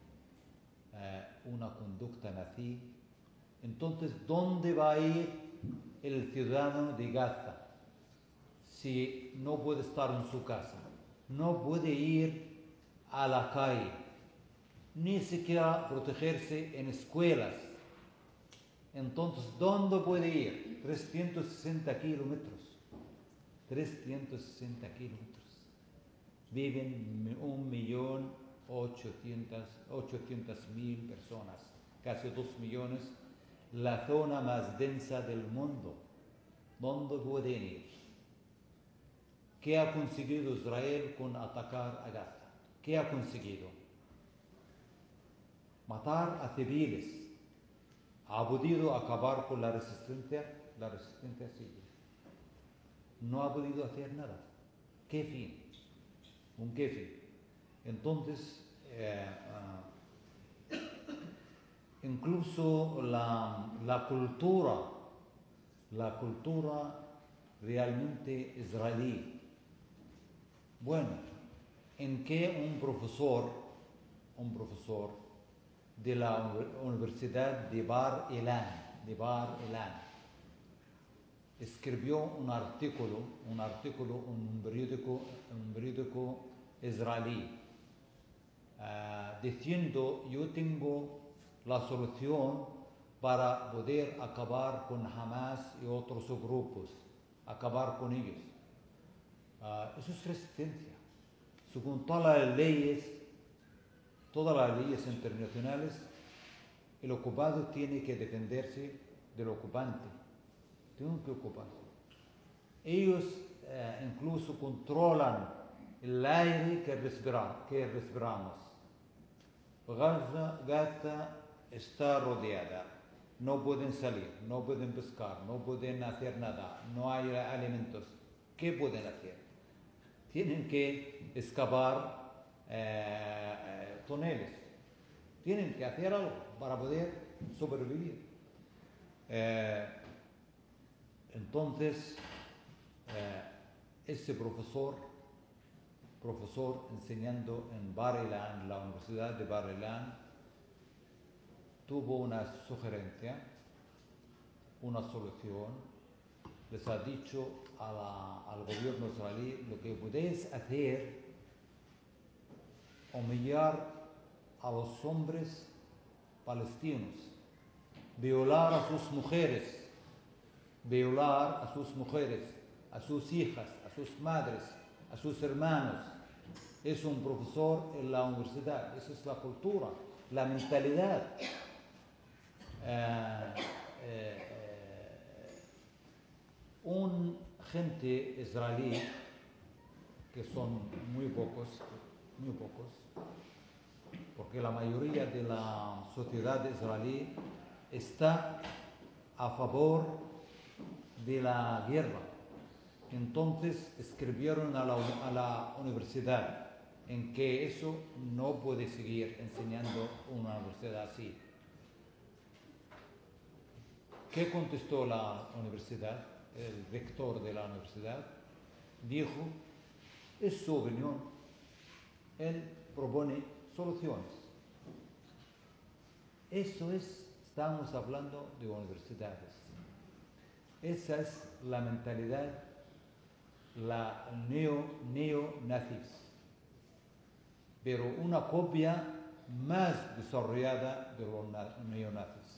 una conducta nazi. Entonces, ¿dónde va a ir el ciudadano de Gaza si no puede estar en su casa? No puede ir a la calle, ni siquiera protegerse en escuelas. Entonces, ¿dónde puede ir? 360 kilómetros. 360 kilómetros. Viven 1.800.000 personas, casi 2 millones. La zona más densa del mundo. ¿Dónde pueden ir? ¿Qué ha conseguido Israel con atacar a Gaza? ¿Qué ha conseguido? Matar a civiles. ¿Ha podido acabar con la resistencia siria? No ha podido hacer nada. ¿Qué fin? ¿Con qué fin? Entonces, incluso la cultura realmente israelí. Bueno, en que un profesor de la Universidad de Bar Ilan, escribió un artículo en un periódico israelí, diciendo: yo tengo la solución para poder acabar con Hamas y otros grupos, acabar con ellos. Eso es resistencia. Según todas las leyes internacionales, el ocupado tiene que defenderse del ocupante. Tienen que ocuparse. Ellos incluso controlan el aire que respiramos. Gaza está rodeada. No pueden salir, no pueden pescar, no pueden hacer nada, no hay alimentos. ¿Qué pueden hacer? Tienen que excavar túneles. Tienen que hacer algo para poder sobrevivir. Entonces, ese profesor enseñando en Bar Ilan, en la Universidad de Bar Ilan, tuvo una sugerencia, una solución. Les ha dicho al gobierno israelí: lo que podéis hacer, humillar a los hombres palestinos, violar a sus mujeres, a sus hijas, a sus madres, a sus hermanos. Es un profesor en la universidad. Esa es la cultura, la mentalidad. Un gente israelí, que son muy pocos, porque la mayoría de la sociedad israelí está a favor de la guerra. Entonces escribieron a la universidad en que eso no puede seguir enseñando una universidad así. ¿Qué contestó la universidad? El rector de la universidad dijo: es su opinión, él propone soluciones. Eso es Estamos hablando de universidades. Esa es la mentalidad, la neonazis, pero una copia más desarrollada de los neonazis.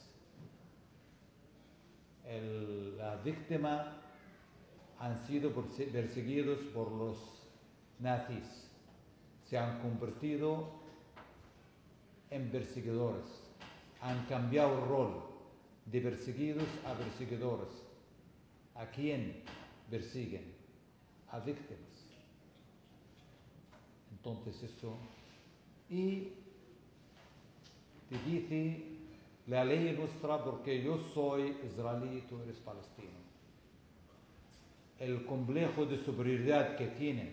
Las víctimas han sido perseguidos por los nazis, se han convertido en perseguidores, han cambiado el rol de perseguidos a perseguidores. ¿A quién persiguen? A víctimas. Entonces eso, y te dice la ley nuestra, porque yo soy israelí, tú eres palestino. El complejo de superioridad que tienen,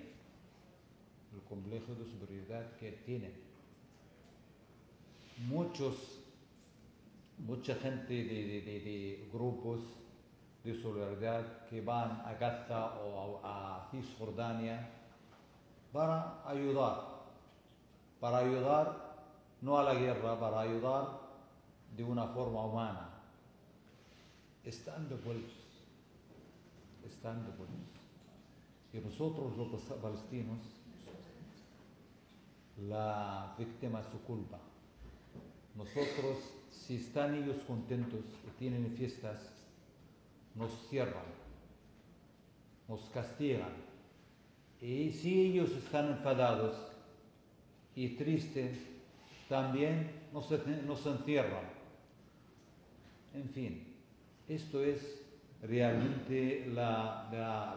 mucha gente de grupos de solidaridad que van a Gaza o a Cisjordania para ayudar no a la guerra, para ayudar de una forma humana. Están devueltos. Y nosotros los palestinos, la víctima es su culpa. Nosotros, si están ellos contentos y tienen fiestas, nos cierran, nos castigan. Y si ellos están enfadados y tristes, también nos encierran. En fin, esto es realmente la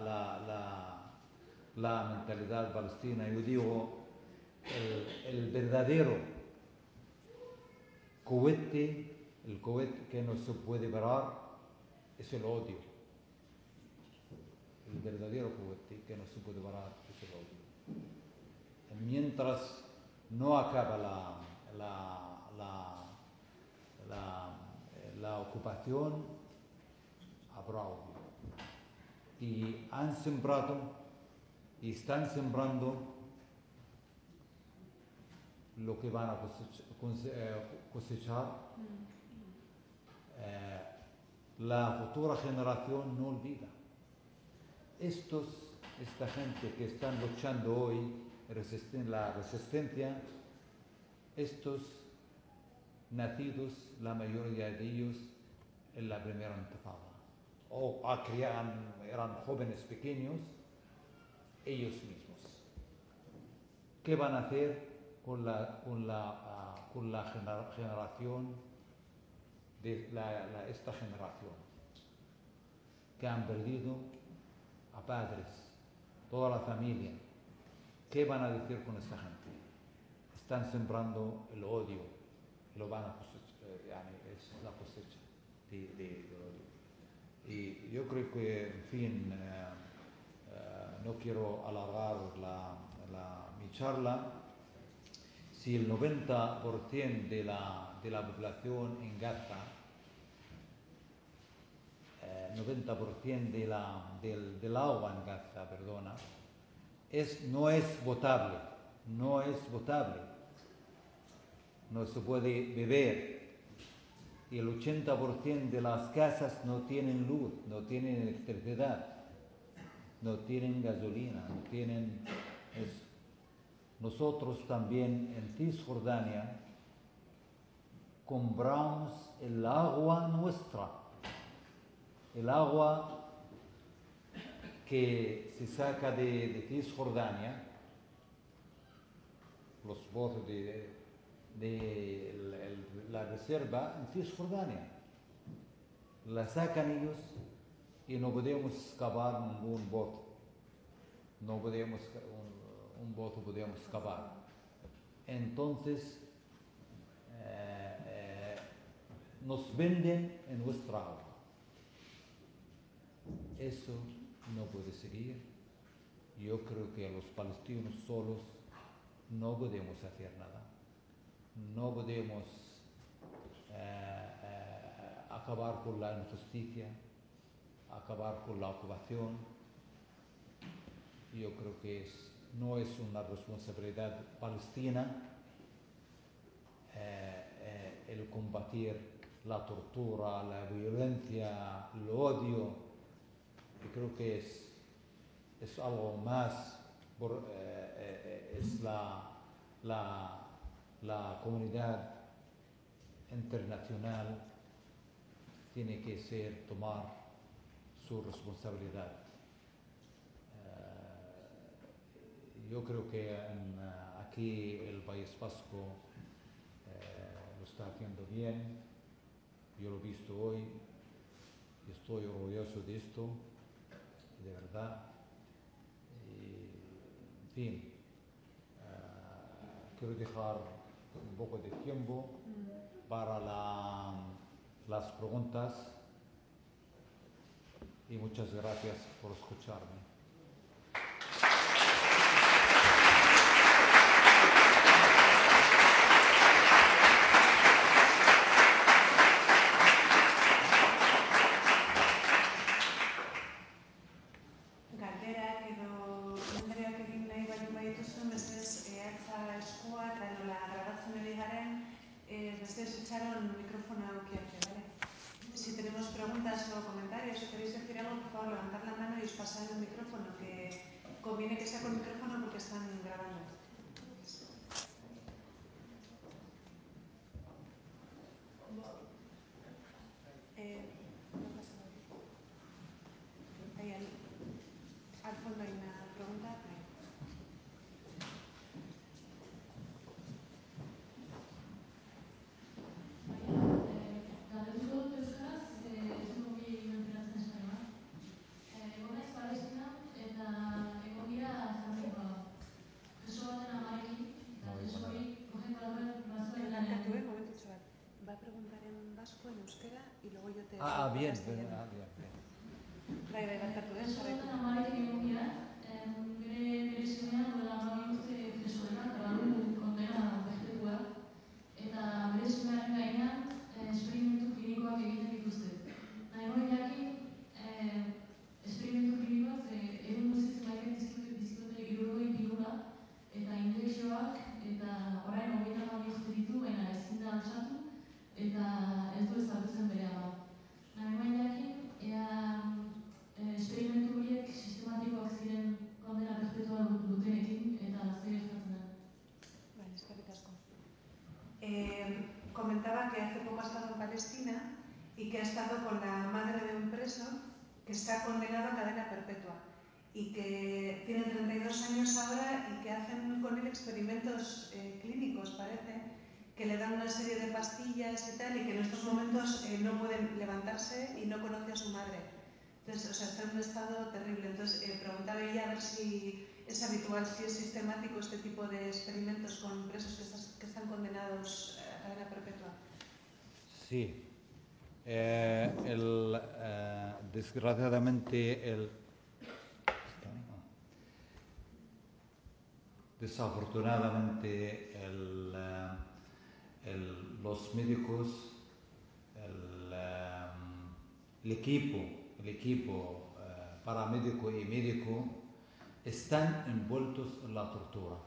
mentalidad palestina. Yo digo, el verdadero cohete, el cohete que no se puede parar, es el odio. El verdadero cohete que no se puede parar es el odio. Mientras no acaba la ocupación, habrá odio. Y han sembrado y están sembrando lo que van a cosechar. La futura generación no olvida. Esta gente que están luchando hoy, la resistencia, estos nacidos, la mayoría de ellos, en la primera intifada, o eran jóvenes pequeños, ellos mismos. ¿Qué van a hacer con la generación de esta generación que han perdido a padres, toda la familia? ¿Qué van a decir con esta gente? Están sembrando el odio, lo van a cosechar, es la cosecha del odio. Y yo creo que, en fin, no quiero alargar mi charla. Si el 90% de la población en Gaza, 90% del agua en Gaza, no es potable, no se puede beber, y el 80% de las casas no tienen luz, no tienen electricidad, no tienen gasolina, no tienen eso. Nosotros también en Cisjordania compramos el agua nuestra, el agua que se saca de Cisjordania, los pozos de la reserva en Cisjordania. La sacan ellos y no podemos excavar ningún bote. No podemos, un bote podemos excavar. Entonces, nos venden en nuestra agua. Eso no puede seguir. Yo creo que los palestinos solos no podemos hacer nada. No podemos acabar con la injusticia, acabar con la ocupación. Yo creo que no es una responsabilidad palestina el combatir la tortura, la violencia, el odio, y creo que es algo más, es la comunidad internacional tiene que tomar su responsabilidad. Yo creo que aquí el País Vasco lo está haciendo bien. Yo lo he visto hoy y estoy orgulloso de esto, de verdad. Y, en fin, quiero dejar un poco de tiempo para las preguntas y muchas gracias por escucharme. Si tenemos preguntas o comentarios o queréis decir algo, por favor, levantad la mano y os pasad el micrófono, que conviene que sea con micrófono porque están grabando. Ahí al fondo hay una pregunta. Va a preguntar en vasco, en euskera, y luego yo te... Bien. Bai, barkatu, eta bere semearen gainean esperimentu klinikoak egiten dituzte. Nahi hori jakin, esperimentu klinikoak egun guziz maiten dizkiote 60 pilula eta injekzioak eta orain 30 urte ditu, baina ezin da altxatu eta ez du ezagutzen bere ama. Nahi hori jakin, esperimentu horiek sistematikoak ziren kondena perpetua dutenekin eta zer gertatzen da. Vale, eskerrik asko. Comentaba que hace poco ha estado en Palestina y que ha estado con la madre de un preso que está condenado a cadena perpetua y que tiene 32 años ahora y que hacen con él experimentos clínicos, parece, que le dan una serie de pastillas y tal, y que en estos momentos no pueden levantarse y no conoce a su madre. Entonces, o sea, está en un estado terrible. Entonces, preguntaba ella a ver si es habitual, si es sistemático este tipo de experimentos con presos que están condenados a cadena perpetua. Sí. Desafortunadamente, los médicos, el equipo paramédico y médico están envueltos en la tortura.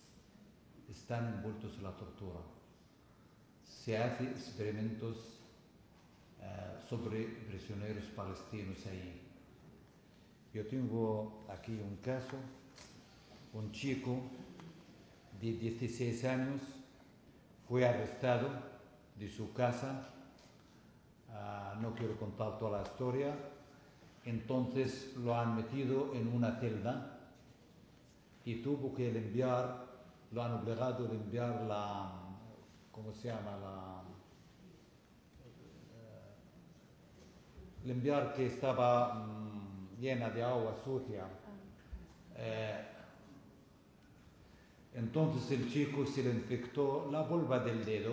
Se hacen experimentos sobre prisioneros palestinos ahí. Yo tengo aquí un caso, un chico de 16 años fue arrestado de su casa, no quiero contar toda la historia, entonces lo han metido en una celda y tuvo que lo han obligado a limpiar ¿cómo se llama? Limpiar que estaba llena de agua sucia. Entonces el chico se le infectó la vulva del dedo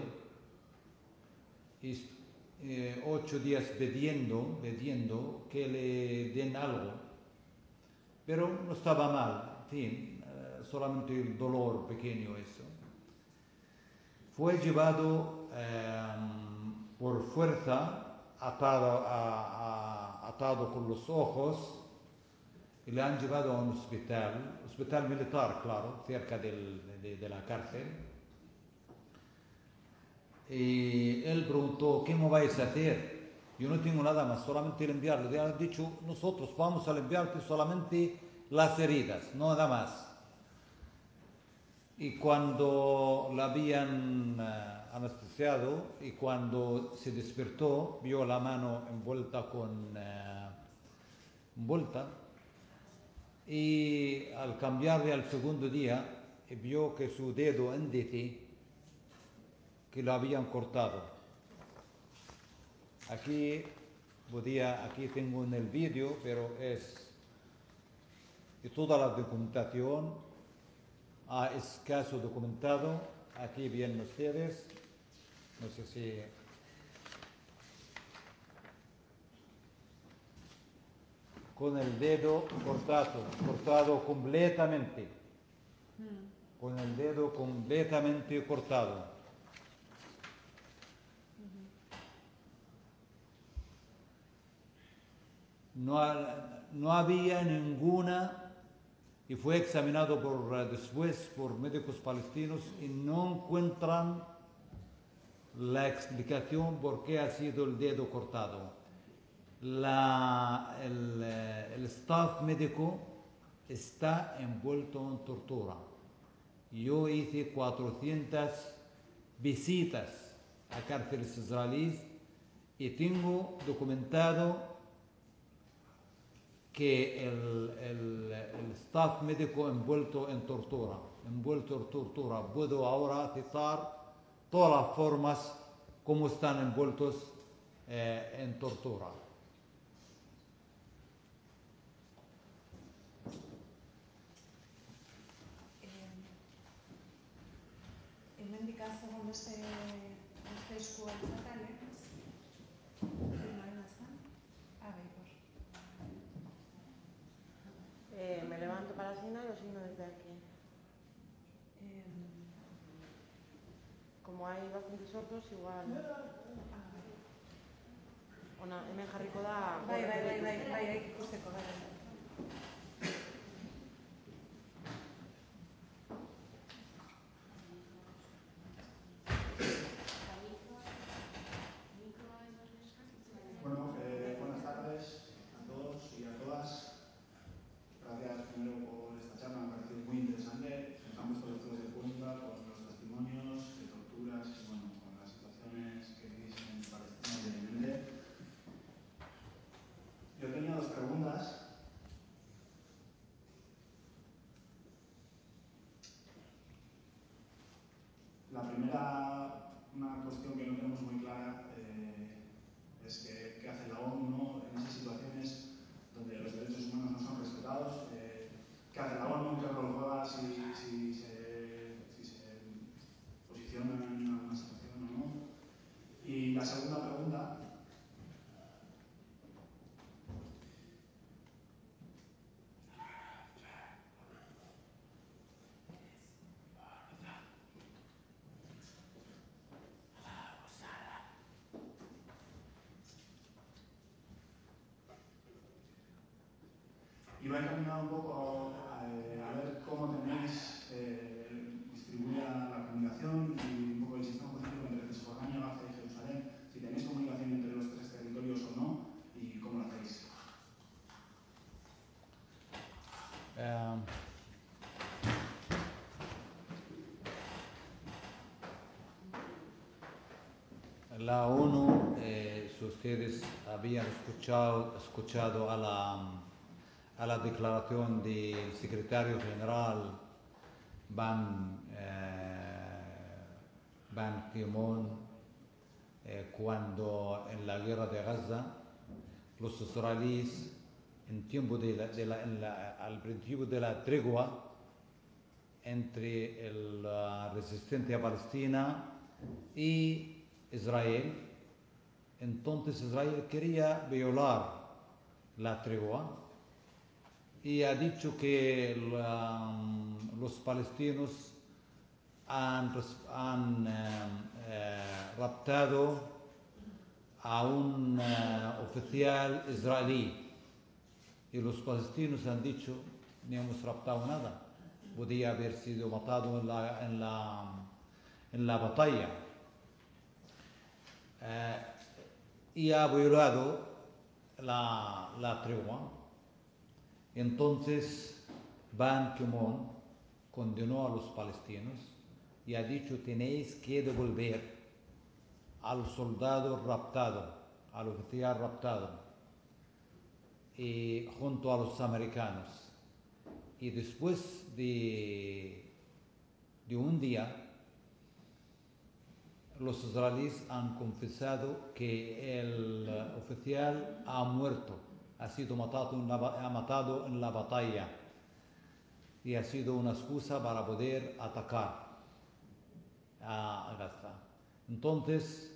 y 8 días pidiendo que le den algo, pero no estaba mal, en fin, solamente el dolor pequeño eso. Fue llevado por fuerza, atado con los ojos, y le han llevado a un hospital militar, claro, cerca de la cárcel. Y él preguntó, ¿qué me vais a hacer? Yo no tengo nada más, solamente limpiarlo. Le han dicho, nosotros vamos a limpiarte solamente las heridas, no nada más. Y cuando la habían anestesiado y cuando se despertó, vio la mano envuelta y al cambiarle al segundo día vio que su dedo índice que lo habían cortado. Aquí tengo en el vídeo, pero es toda la documentación. Es caso documentado. Aquí vienen ustedes. No sé si... Con el dedo cortado completamente. Con el dedo completamente cortado. No había ninguna, y fue examinado después por médicos palestinos y no encuentran la explicación por qué ha sido el dedo cortado. El staff médico está envuelto en tortura. Yo hice 400 visitas a cárceles israelíes y tengo documentado que el staff médico envuelto en tortura. Puedo ahora citar todas las formas como están envueltos en tortura. Hemendik zegoen beste esku altzatale. Me levanto para signar y lo signo desde aquí. Como hay bastantes sordos, igual... Ona, hemen jarriko da... Bai, ikusteko gara. Bueno, buenas tardes a todos y a todas. Gracias primero por esta charla, me ha parecido muy interesante. Nos han puesto los pelos de punta con los testimonios de torturas y bueno, con las situaciones que vivís en Palestina y en Yemen. Yo tenía dos preguntas. La primera, una cuestión que no tenemos muy clara, es que qué hace la ONU, ¿no?, en esas situaciones donde los derechos humanos no son respetados. ¿Qué hace la ONU? ¿Qué rol juega? Si se posiciona en alguna situación o no. Y la segunda pregunta. Iba encaminado un poco a ver cómo tenéis distribuida la comunicación y un poco el sistema político entre Cisjordania, Gaza y Jerusalén. Si tenéis comunicación entre los tres territorios o no y cómo lo hacéis. La ONU, si ustedes habían escuchado a la declaración del secretario general Ban Ki-moon, cuando en la guerra de Gaza los israelíes al principio de la tregua entre la resistencia palestina y Israel, entonces Israel quería violar la tregua y ha dicho que los palestinos han raptado a un oficial israelí y los palestinos han dicho no hemos raptado nada, podía haber sido matado en la batalla. y ha violado la tregua. Entonces Ban Ki-moon condenó a los palestinos y ha dicho: tenéis que devolver al soldado raptado, al oficial raptado, y junto a los americanos. Y después de un día, los israelíes han confesado que el oficial ha muerto, ha sido matado en la batalla, y ha sido una excusa para poder atacar a Gaza. Entonces,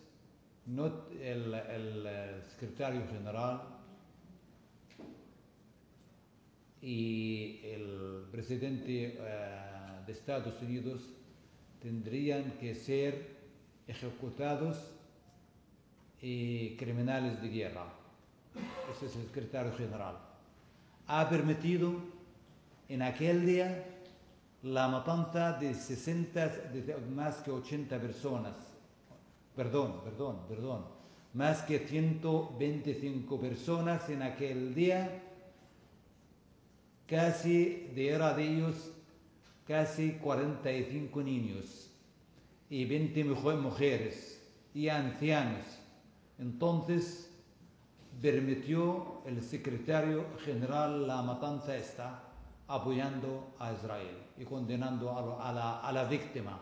el secretario general y el presidente de Estados Unidos tendrían que ser ejecutados y criminales de guerra. Ese es el secretario general. Ha permitido en aquel día la matanza de más que 80 personas. Perdón. Más que 125 personas en aquel día. Era de ellos casi 45 niños y 20 mujeres y ancianos. Entonces permitió el secretario general la matanza esta, apoyando a Israel y condenando a la víctima,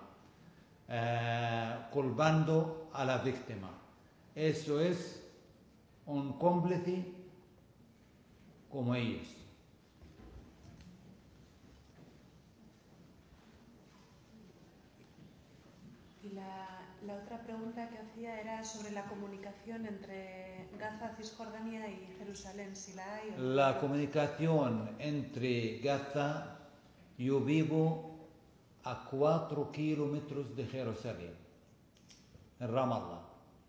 culpando a la víctima. Eso es un cómplice como ellos. La otra pregunta que hacía era sobre la comunicación entre Gaza, Cisjordania y Jerusalén, si la hay o no. La comunicación entre Gaza, yo vivo a 4 kilómetros de Jerusalén, en Ramallah.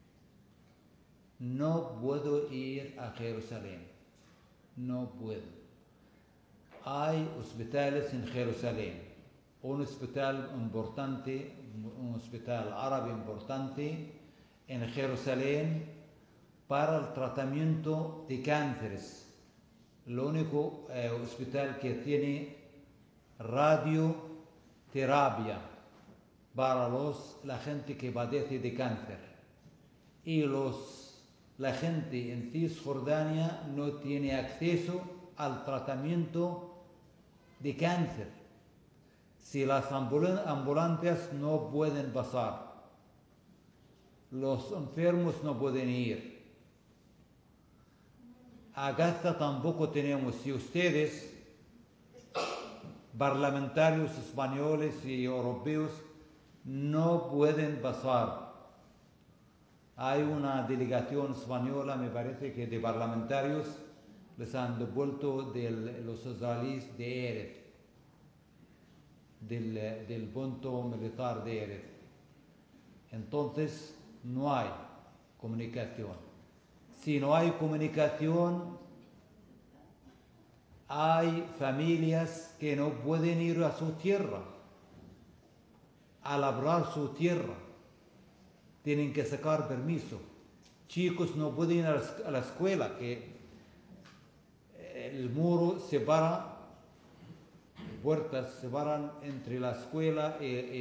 No puedo ir a Jerusalén, no puedo. Hay hospitales en Jerusalén, un hospital importante, un hospital árabe importante en Jerusalén para el tratamiento de cánceres. El único hospital que tiene radioterapia para la gente que padece de cáncer. Y la gente en Cisjordania no tiene acceso al tratamiento de cáncer. Si las ambulancias no pueden pasar, los enfermos no pueden ir. A Gaza tampoco tenemos. Si ustedes, parlamentarios españoles y europeos, no pueden pasar. Hay una delegación española, me parece que de parlamentarios, les han devuelto de los israelíes de Erez, del punto militar de Erez. Entonces no hay comunicación. Si no hay comunicación, hay familias que no pueden ir a su tierra, a labrar su tierra. Tienen que sacar permiso. Chicos no pueden ir a la escuela, que el muro separa, puertas separan entre la escuela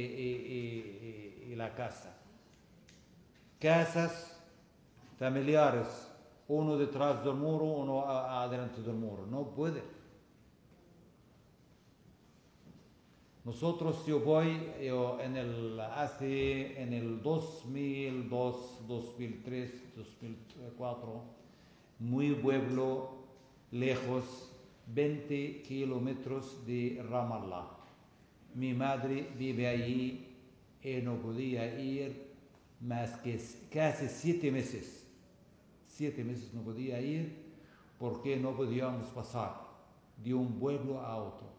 y la casa. Casas familiares, uno detrás del muro, uno adelante del muro. No puede. Nosotros, en el 2002, 2003, 2004, muy pueblo, lejos, 20 kilómetros de Ramallah. Mi madre vive allí y no podía ir más que casi 7 meses. 7 meses no podía ir porque no podíamos pasar de un pueblo a otro.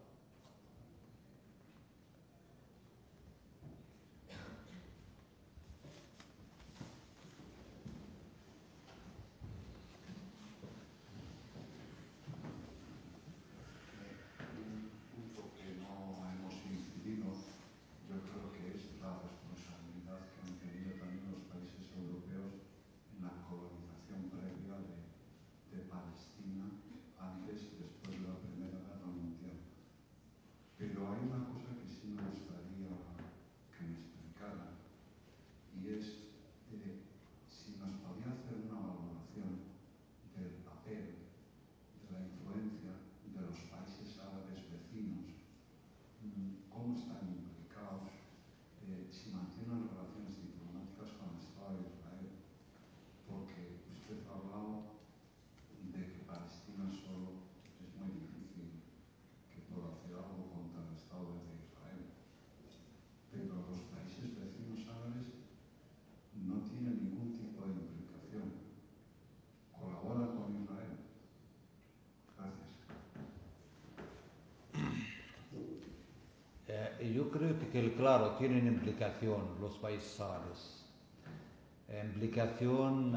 yo creo que, claro, tienen implicación los países árabes. Implicación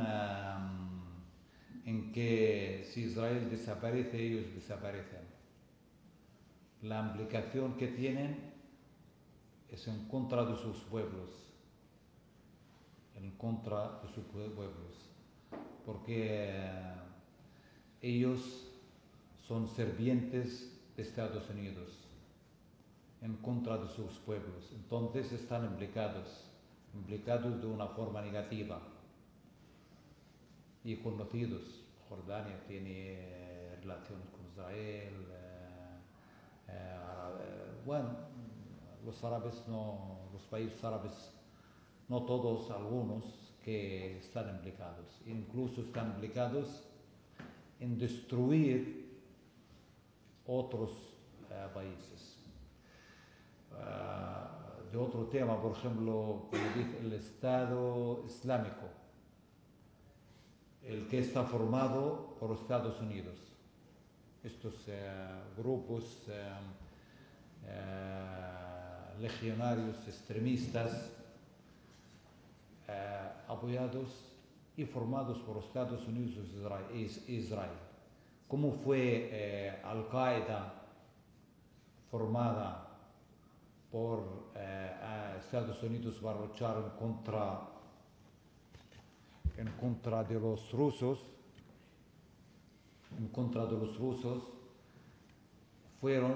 en que si Israel desaparece, ellos desaparecen. La implicación que tienen es en contra de sus pueblos, porque ellos son sirvientes de Estados Unidos en contra de sus pueblos. Entonces están implicados de una forma negativa y conocidos. Jordania tiene relaciones con Israel. Los países árabes, no todos, algunos que están implicados. Incluso están implicados en destruir otros países. De otro tema, por ejemplo, el Estado Islámico, el que está formado por Estados Unidos. Estos grupos legionarios extremistas apoyados y formados por Estados Unidos e Israel. ¿Cómo fue Al-Qaeda formada por Estados Unidos para luchar en contra de los rusos? Fueron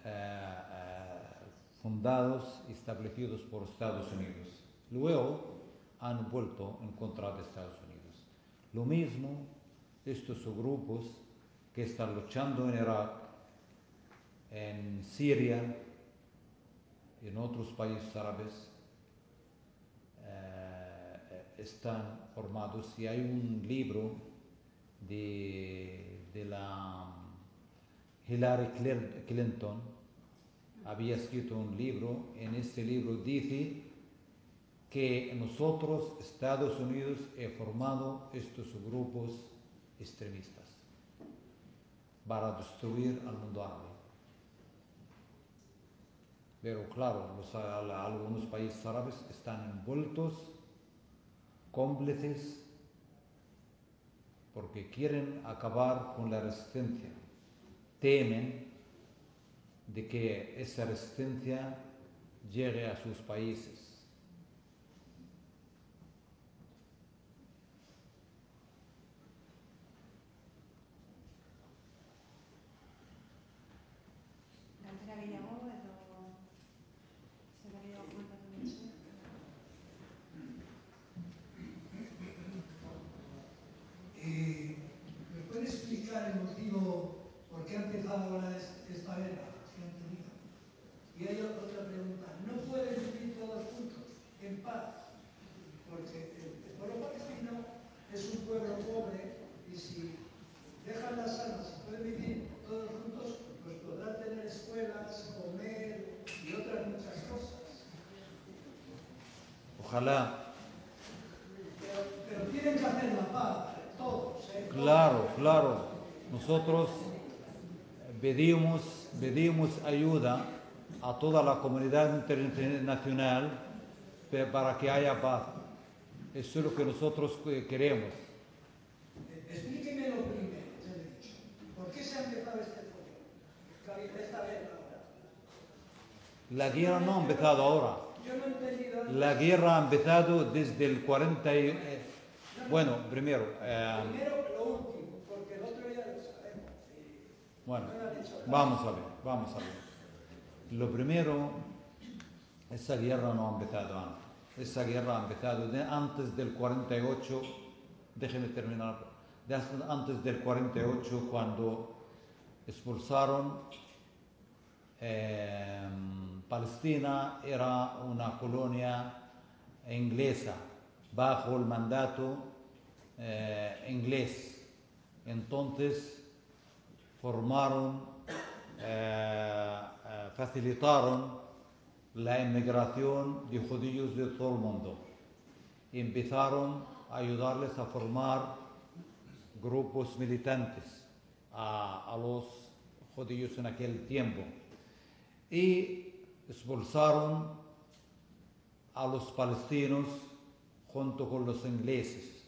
fundados y establecidos por Estados Unidos. Luego han vuelto en contra de Estados Unidos. Lo mismo, estos grupos que están luchando en Irak, en Siria y en otros países árabes, están formados. Y hay un libro de la Hillary Clinton, había escrito un libro. En este libro dice que nosotros, Estados Unidos, he formado estos grupos extremistas para destruir al mundo árabe. Pero claro, algunos países árabes están envueltos, cómplices, porque quieren acabar con la resistencia. Temen de que esa resistencia llegue a sus países. ¿Me puede explicar el motivo por qué ha empezado ahora esta guerra que han tenido? Y hay otra pregunta. ¿No pueden vivir todos juntos, en paz? Porque el pueblo palestino es un pueblo pobre y si dejan las armas y pueden vivir todos juntos, pues podrán tener escuelas, comer y otras muchas cosas. Ojalá. Pero tienen que hacer la paz, todos. Claro. Nosotros pedimos ayuda a toda la comunidad internacional para que haya paz. Eso es lo que nosotros queremos. Explíqueme lo primero que le he dicho. ¿Por qué se ha empezado esta guerra ahora? La guerra no ha empezado ahora. Yo no he entendido. La guerra ha empezado desde el 40 y... Bueno, primero... Primero lo último, porque el otro ya lo sabemos. Bueno, vamos a ver. Lo primero, esa guerra no ha empezado antes. Esa guerra ha empezado antes del 48, déjeme terminar, antes del 48, cuando expulsaron Palestina. Era una colonia inglesa, bajo el mandato inglés. Entonces facilitaron la inmigración de judíos de todo el mundo. Y empezaron a ayudarles a formar grupos militantes a los judíos en aquel tiempo. Y expulsaron a los palestinos junto con los ingleses.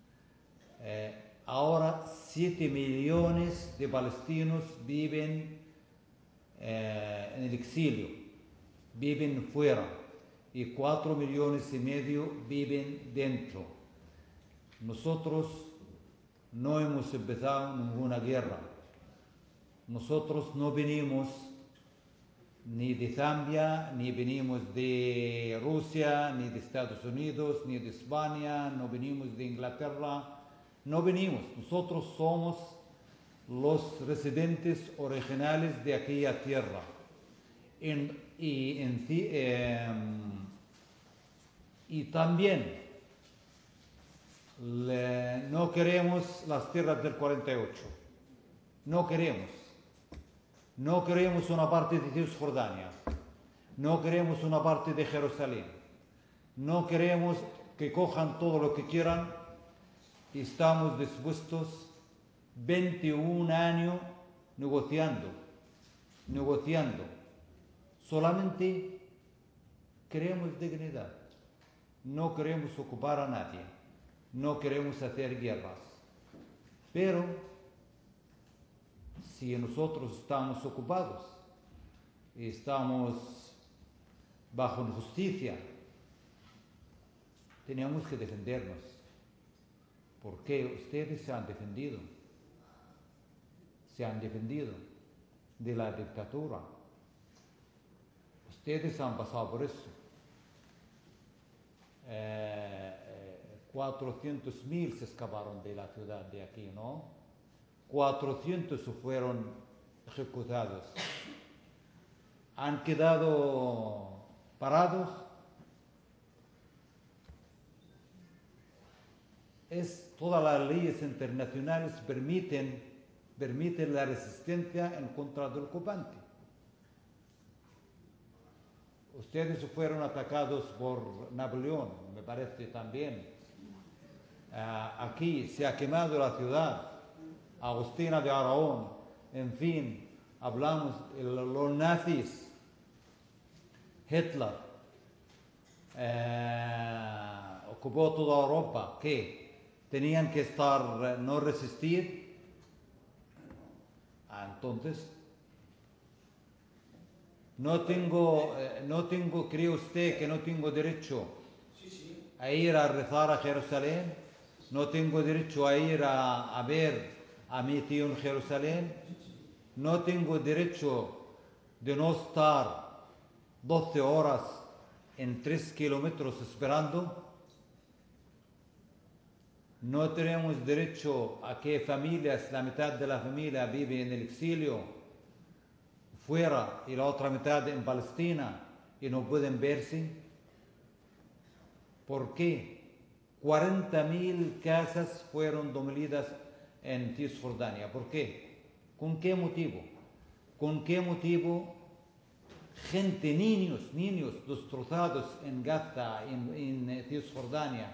Ahora 7 millones de palestinos viven en el exilio, viven fuera, y 4,5 millones viven dentro. Nosotros no hemos empezado ninguna guerra. Nosotros no venimos ni de Zambia, ni venimos de Rusia, ni de Estados Unidos, ni de España, no venimos de Inglaterra, no venimos. Nosotros somos los residentes originales de aquella tierra. Y también no queremos las tierras del 48. No queremos. No queremos una parte de Cisjordania. No queremos una parte de Jerusalén. No queremos que cojan todo lo que quieran. Estamos dispuestos 21 años negociando. Solamente queremos dignidad. No queremos ocupar a nadie. No queremos hacer guerras. Pero si nosotros estamos ocupados y estamos bajo injusticia, tenemos que defendernos. Porque ustedes se han defendido de la dictadura. Ustedes han pasado por eso. 400,000 se escaparon de la ciudad de aquí, ¿no? 400 fueron ejecutados. Han quedado parados. Todas las leyes internacionales permiten la resistencia en contra del ocupante. Ustedes fueron atacados por Napoleón, me parece también. Aquí se ha quemado la ciudad, Agustina de Aragón, en fin, hablamos de los nazis, Hitler, ocupó toda Europa. ¿Qué? ¿Tenían que no resistir? Entonces, ¿cree usted que no tengo derecho a ir a rezar a Jerusalén? ¿No tengo derecho a ir a ver a mi tío en Jerusalén? ¿No tengo derecho de no estar 12 horas en 3 kilómetros esperando? ¿No tenemos derecho a que familias, la mitad de la familia vive en el exilio, fuera, y la otra mitad en Palestina, y no pueden verse? ¿Por qué? 40,000 casas fueron demolidas en Cisjordania. ¿Por qué? ¿Con qué motivo? ¿Con qué motivo? Gente, niños destrozados en Gaza, en Cisjordania,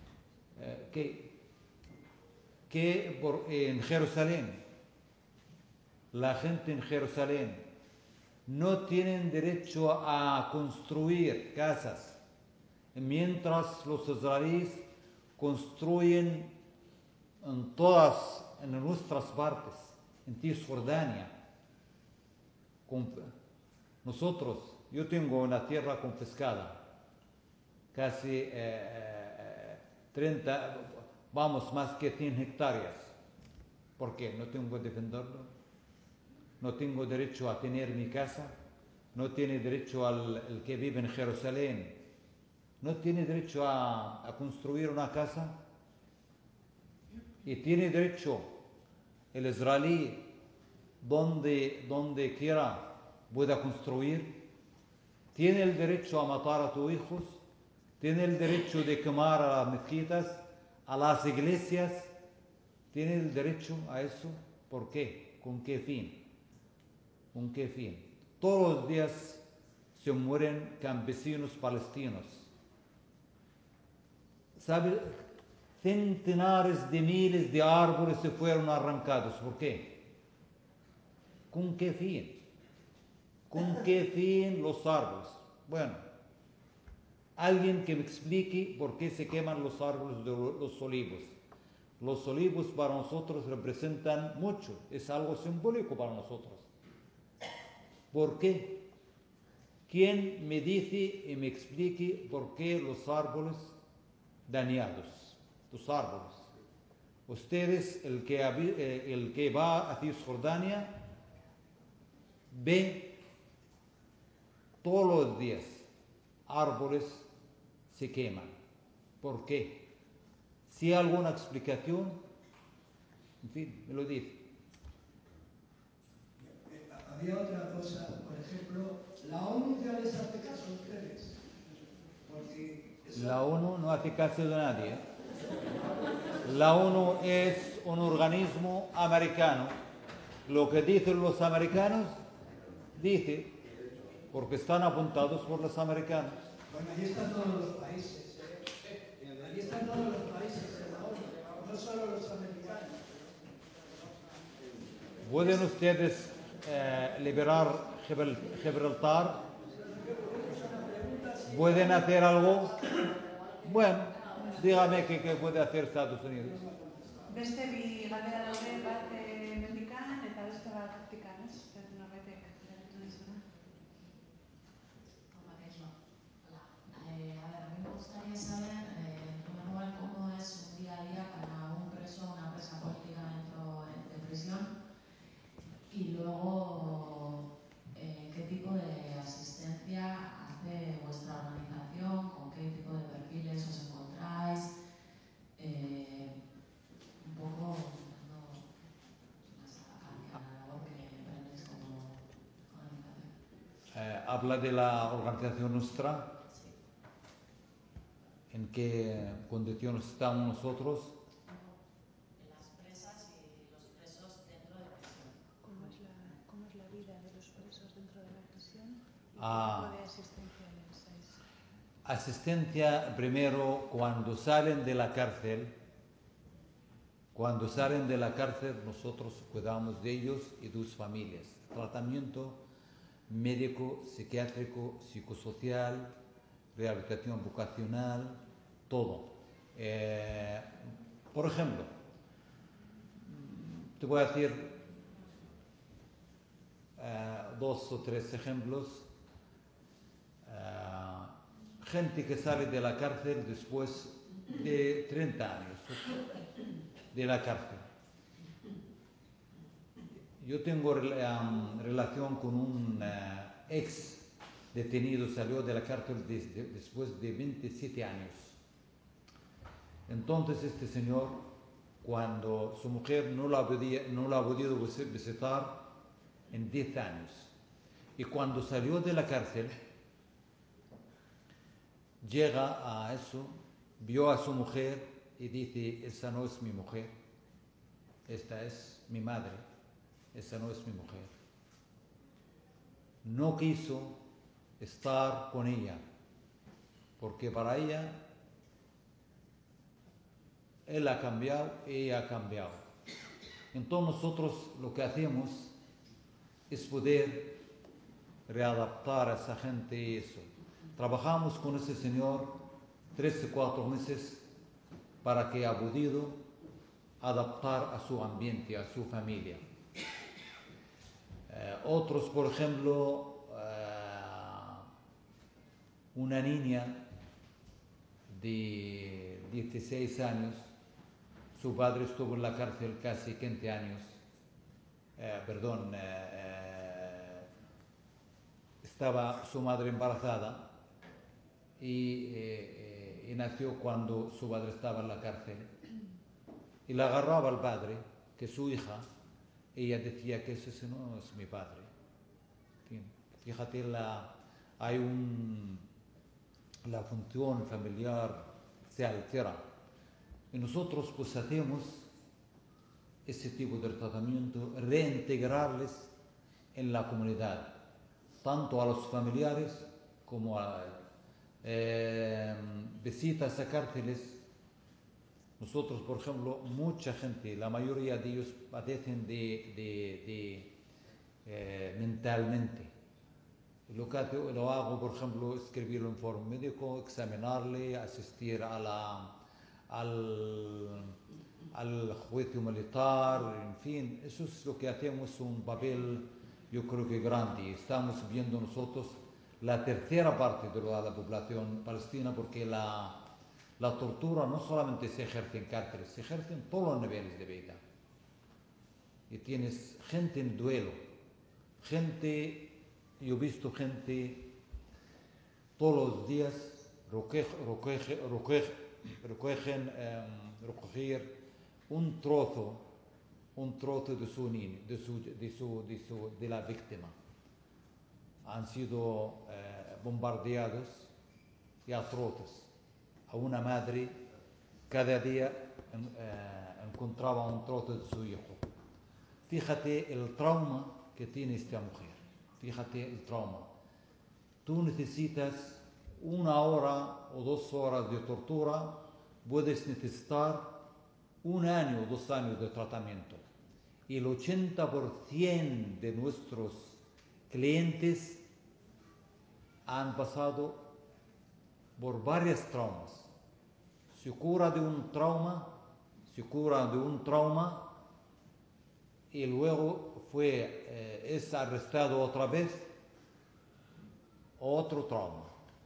en Jerusalén. La gente en Jerusalén no tienen derecho a construir casas, mientras los israelíes construyen en nuestras partes, en Cisjordania. Yo tengo una tierra confiscada, casi más que 100 hectáreas. ¿Por qué? No tengo que defenderlo. No tengo derecho a tener mi casa. No tiene derecho el que vive en Jerusalén. No tiene derecho a construir una casa. Y tiene derecho el israelí donde quiera pueda construir. Tiene el derecho a matar a tus hijos. Tiene el derecho de quemar a las mezquitas, a las iglesias. Tiene el derecho a eso. ¿Por qué? ¿Con qué fin? ¿Con qué fin? Todos los días se mueren campesinos palestinos. ¿Sabe? Centenares de miles de árboles se fueron arrancados. ¿Por qué? ¿Con qué fin? ¿Con qué fin los árboles? Bueno, alguien que me explique por qué se queman los árboles de los olivos. Los olivos para nosotros representan mucho, es algo simbólico para nosotros. ¿Por qué? ¿Quién me dice y me explique por qué los árboles dañados? Los árboles. Ustedes, el que va a Cisjordania, ve todos los días árboles se queman. ¿Por qué? Si hay alguna explicación, en fin, me lo dice. Había otra cosa, por ejemplo, la ONU ya les hace caso a ustedes. Porque La ONU no hace caso de nadie. La ONU es un organismo americano. Lo que dicen los americanos, dice, porque están apuntados por los americanos. Bueno, ahí están todos los países. Ahí están todos los países en la ONU, no solo los americanos. ¿Pueden ustedes liberar Gibraltar? ¿Pueden hacer algo? Bueno, dígame qué puede hacer Estados Unidos. Beste bi galdera daude, bat mendikan eta beste bat hortikan, ez? Norbaitek galdetu dizuna. Hola, Kaixo. Hola. A ver, a mí me gustaría saber, en primer lugar, cómo es un día a día para un preso o una presa política dentro de prisión. Y luego, ¿qué tipo de asistencia hace vuestra organización? ¿Con qué tipo de perfiles os encontráis? Un poco, no más a la labor que emprendéis como organización. Habla de la organización nuestra. Sí. ¿En qué condiciones estamos nosotros? En las presas y los presos dentro de prisión. ¿Cómo es la vida de los presos dentro de la prisión? ¿Y Ah. qué tipo de asistencia les dais? Asistencia primero cuando salen de la cárcel. Cuando salen de la cárcel nosotros cuidamos de ellos y de sus familias. Tratamiento médico, psiquiátrico, psicosocial, rehabilitación vocacional, todo. Por ejemplo, te voy a decir dos o tres ejemplos. Gente que sale de la cárcel después de 30 años de la cárcel. Yo tengo relación con un ex detenido, salió de la cárcel después de 27 años. Entonces este señor, cuando su mujer no la ha podido visitar en 10 años, y cuando salió de la cárcel, llega a eso, vio a su mujer y dice, esa no es mi mujer, esta es mi madre, esa no es mi mujer. No quiso estar con ella, porque para ella, él ha cambiado, ella ha cambiado. Entonces nosotros lo que hacemos es poder readaptar a esa gente y eso. Trabajamos con ese señor 3 o 4 meses para que ha podido adaptar a su ambiente, a su familia. Otros, por ejemplo, una niña de 16 años, su padre estuvo en la cárcel casi 15 años, estaba su madre embarazada y nació cuando su padre estaba en la cárcel. Y la agarraba al padre, que es su hija, y ella decía que ese no es mi padre. Fíjate, la función familiar se altera. Y nosotros pues hacemos ese tipo de tratamiento, reintegrarles en la comunidad, tanto a los familiares como a visitas a cárceles. Nosotros, por ejemplo, mucha gente, la mayoría de ellos padecen mentalmente. Lo hago, por ejemplo, escribir un informe médico, examinarle, asistir al juicio militar, en fin, eso es lo que hacemos, un papel, yo creo que grande. Estamos viendo nosotros la tercera parte de la población palestina, porque la tortura no solamente se ejerce en cárceles, se ejerce en todos los niveles de vida. Y tienes gente en duelo, yo he visto gente todos los días recoger un trozo de su niño, de la víctima. Han sido bombardeados y a trozos. A una madre cada día encontraba un trozo de su hijo. Fíjate el trauma que tiene esta mujer. Fíjate el trauma. Tú necesitas 1 hora o 2 horas de tortura, puedes necesitar 1 año o 2 años de tratamiento. Y el 80% de nuestros clientes han pasado por varios traumas. Se cura de un trauma y luego es arrestado otra vez, otro trauma.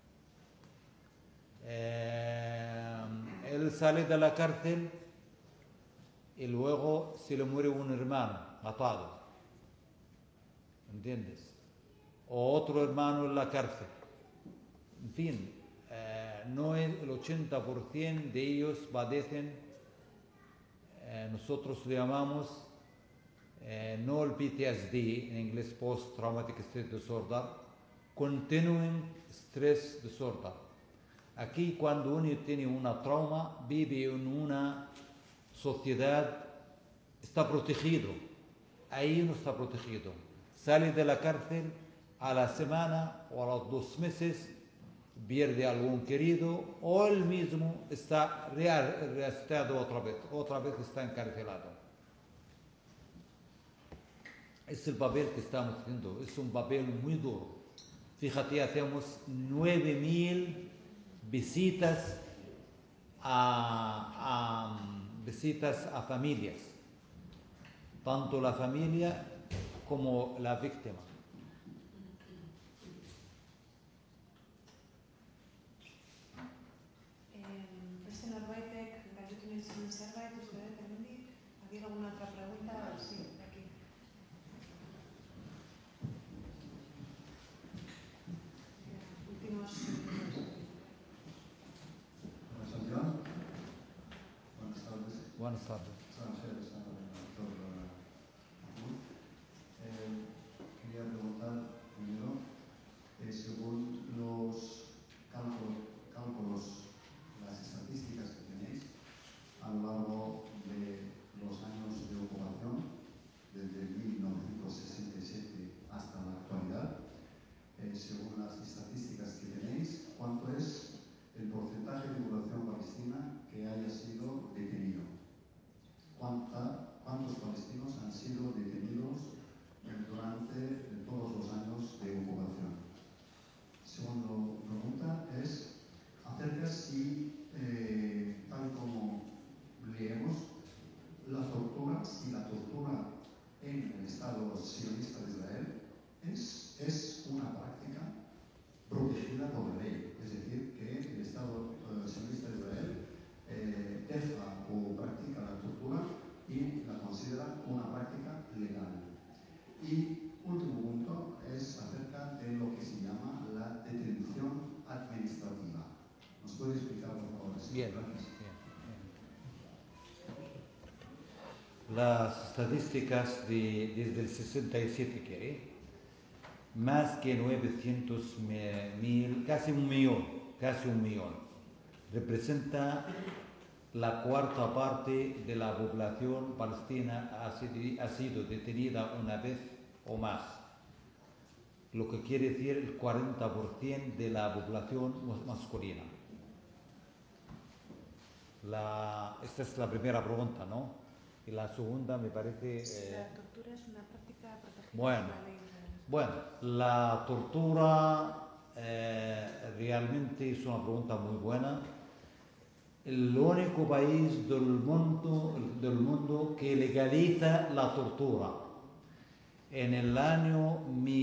Él sale de la cárcel y luego se le muere un hermano, matado. ¿Entiendes? O otro hermano en la cárcel. En fin, no es el 80% de ellos padecen, nosotros le llamamos no el PTSD, en inglés Post Traumatic Stress Disorder, Continuing Stress Disorder. Aquí, cuando uno tiene una trauma, vive en una sociedad, está protegido. Ahí no está protegido. Sale de la cárcel, a la semana o a los 2 meses, pierde a algún querido, o él mismo está arrestado otra vez está encarcelado. Es el papel que estamos haciendo, es un papel muy duro. Fíjate, hacemos 9.000 visitas a familias, tanto la familia como la víctima. Beste norbaitek galdetu nahi zuen zerbait, uste dut hemendik, ¿había alguna otra pregunta? Sí, de aquí. Últimos minutos. Santiago, buenas tardes. Buenas tardes. Quería preguntar primero, según los cálculos, las estadísticas que tenéis a lo largo de los años de ocupación, desde 1967 hasta la actualidad, según las estadísticas que tenéis, ¿cuánto es el porcentaje de población palestina que haya sido detenido? ¿Cuántos palestinos han sido detenidos durante todos los años de ocupación? Segunda pregunta es acerca si, tal como leemos, si la tortura en el Estado sionista de Israel es una práctica protegida por la ley. Es decir, que el Estado sionista de Israel deja o practica la tortura y la considera una práctica legal. Y último punto es acerca de lo que se llama la detención administrativa. ¿Nos puede explicar, por favor? Bien, gracias. Las estadísticas desde el 67, ¿qué? Más que 900.000, casi un millón. Representa la 1/4 parte de la población palestina ha sido detenida una vez o más. Lo que quiere decir el 40% de la población masculina. Esta es la primera pregunta, ¿no? Y la segunda me parece... La tortura es una práctica protegida Bueno, por la ley israelí. Bueno, la tortura realmente es una pregunta muy buena. El único país del mundo que legaliza la tortura. En el año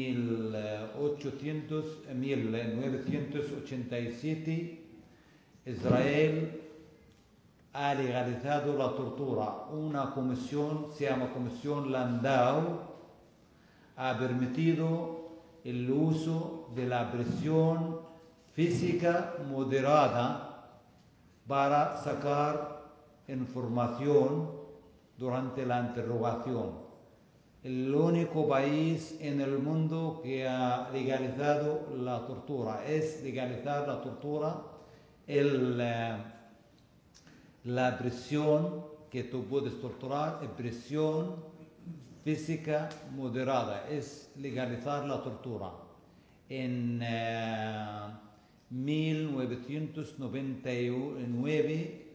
1987, Israel ha legalizado la tortura. Una comisión, se llama Comisión Landau, ha permitido el uso de la presión física moderada para sacar información durante la interrogación. El único país en el mundo que ha legalizado la tortura. Es legalizar la tortura, la presión que tú puedes torturar, es presión física moderada, es legalizar la tortura. En 1999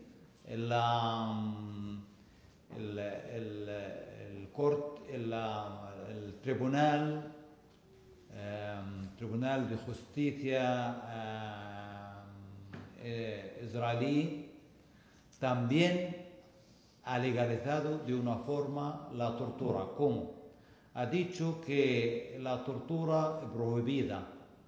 el Tribunal de Justicia israelí también ha legalizado de una forma la tortura. ¿Cómo? Ha dicho que la tortura es prohibida,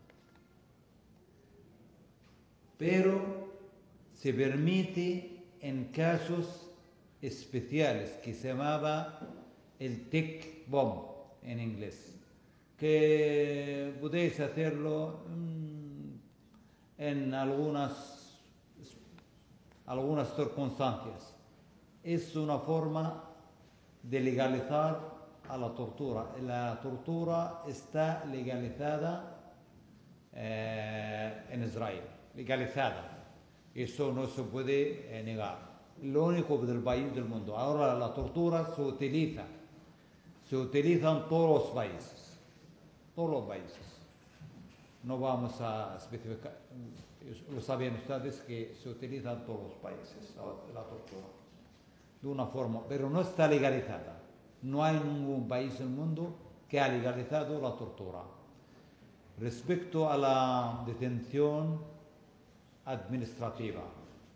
pero se permite en casos especiales que se llamaba el tick bomb en inglés, que podéis hacerlo en algunas circunstancias. Es una forma de legalizar a la tortura. La tortura está legalizada en Israel, legalizada. Eso no se puede negar. Lo único del país del mundo. Ahora la tortura se utiliza en todos los países. Todos los países. No vamos a especificar. Lo saben ustedes que se utiliza en todos los países la tortura. De una forma, pero no está legalizada. No hay ningún país del mundo que ha legalizado la tortura. Respecto a la detención administrativa,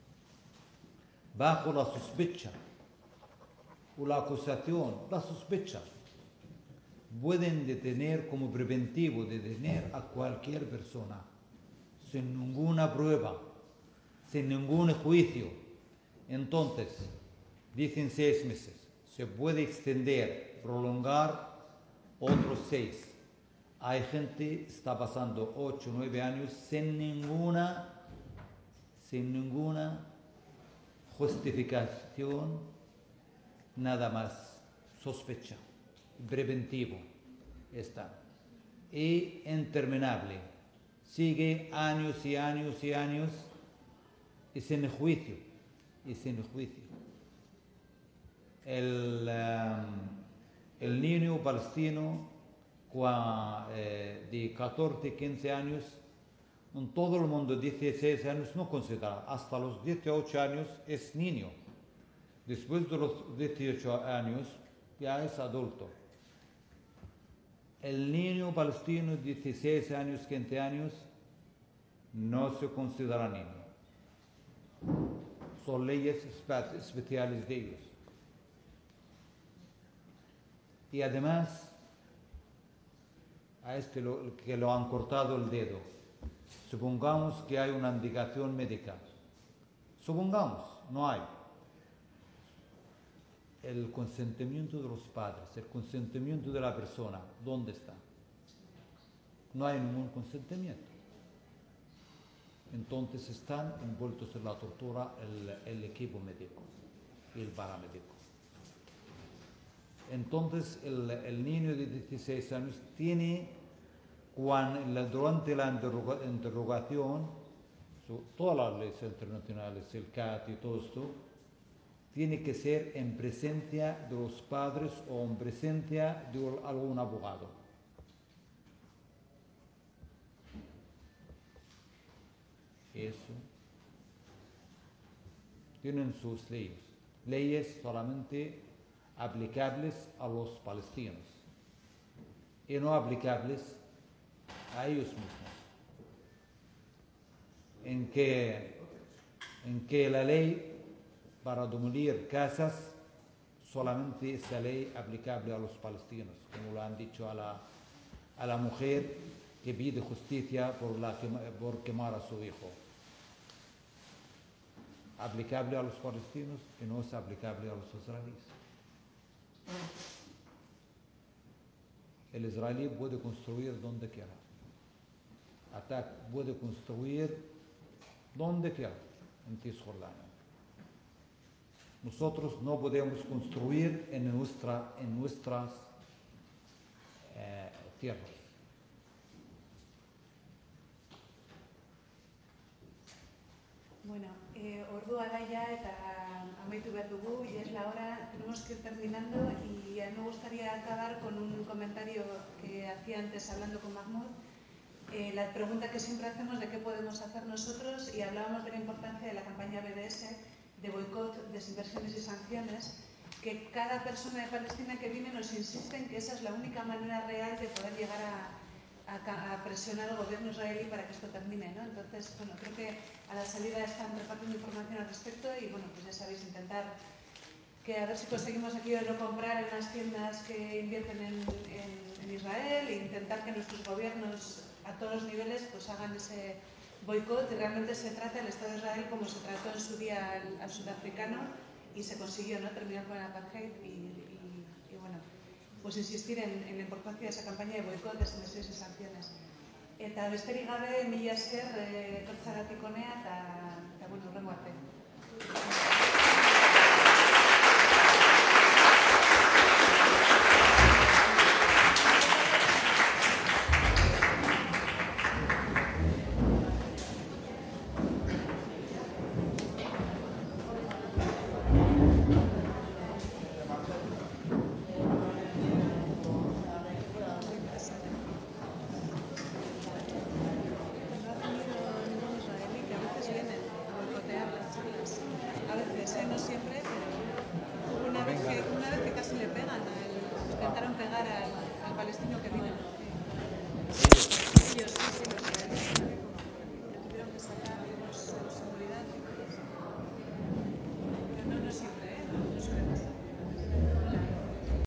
bajo la sospecha o la acusación, la sospecha, pueden detener como preventivo, detener a cualquier persona sin ninguna prueba, sin ningún juicio. Entonces, dicen 6 meses. Se puede extender, prolongar otros 6. Hay gente que está pasando 8, 9 años sin ninguna justificación, nada más, sospecha, preventivo está. Y interminable. Sigue años y años y años y sin juicio. El niño palestino de 14, 15 años, en todo el mundo 16 años no considera, hasta los 18 años es niño. Después de los 18 años ya es adulto. El niño palestino de 16 años, 15 años no se considera niño. Son leyes especiales de ellos. Y además, a que lo han cortado el dedo, supongamos que hay una indicación médica. Supongamos, no hay. El consentimiento de los padres, el consentimiento de la persona, ¿dónde está? No hay ningún consentimiento. Entonces están envueltos en la tortura el equipo médico y el paramédico. Entonces el niño de 16 años tiene, durante la interrogación, todas las leyes internacionales, el CAT y todo esto, tiene que ser en presencia de los padres o en presencia de algún abogado. Eso. Tienen sus leyes solamente aplicables a los palestinos. y no aplicables a ellos mismos. En que la ley para demoler casas solamente es la ley aplicable a los palestinos, como lo han dicho a la mujer que pide justicia por quemar a su hijo. Aplicable a los palestinos y no es aplicable a los israelíes. El israelí puede construir donde quiera. Puede construir donde quiera en Cisjordania. Nosotros no podemos construir en nuestras tierras. Bueno, ordua da ya eta amaitu behar dugu, y es la hora, tenemos que ir terminando, y a mí me gustaría acabar con un comentario que hacía antes hablando con Mahmoud. La pregunta que siempre hacemos de qué podemos hacer nosotros, y hablábamos de la importancia de la campaña BDS, de boicot, desinversiones y sanciones, que cada persona de Palestina que viene nos insiste en que esa es la única manera real de poder llegar a presionar al gobierno israelí para que esto termine, ¿no? Entonces, bueno, creo que a la salida están repartiendo información al respecto y, bueno, pues ya sabéis, intentar que a ver si conseguimos aquí no comprar en las tiendas que invierten en Israel, e intentar que nuestros gobiernos a todos los niveles pues hagan ese boicot, y realmente se trata del Estado de Israel como se trató en su día al sudafricano y se consiguió, ¿no?, terminar con el apartheid y bueno, pues insistir en la importancia de esa campaña de boicot, desinversiones y sanciones. Eta besterik gabe, mila esker etortzagatik honea eta bueno, hurrengo arte. No siempre, pero una vez que casi le pegan, intentaron pegar al palestino que vive.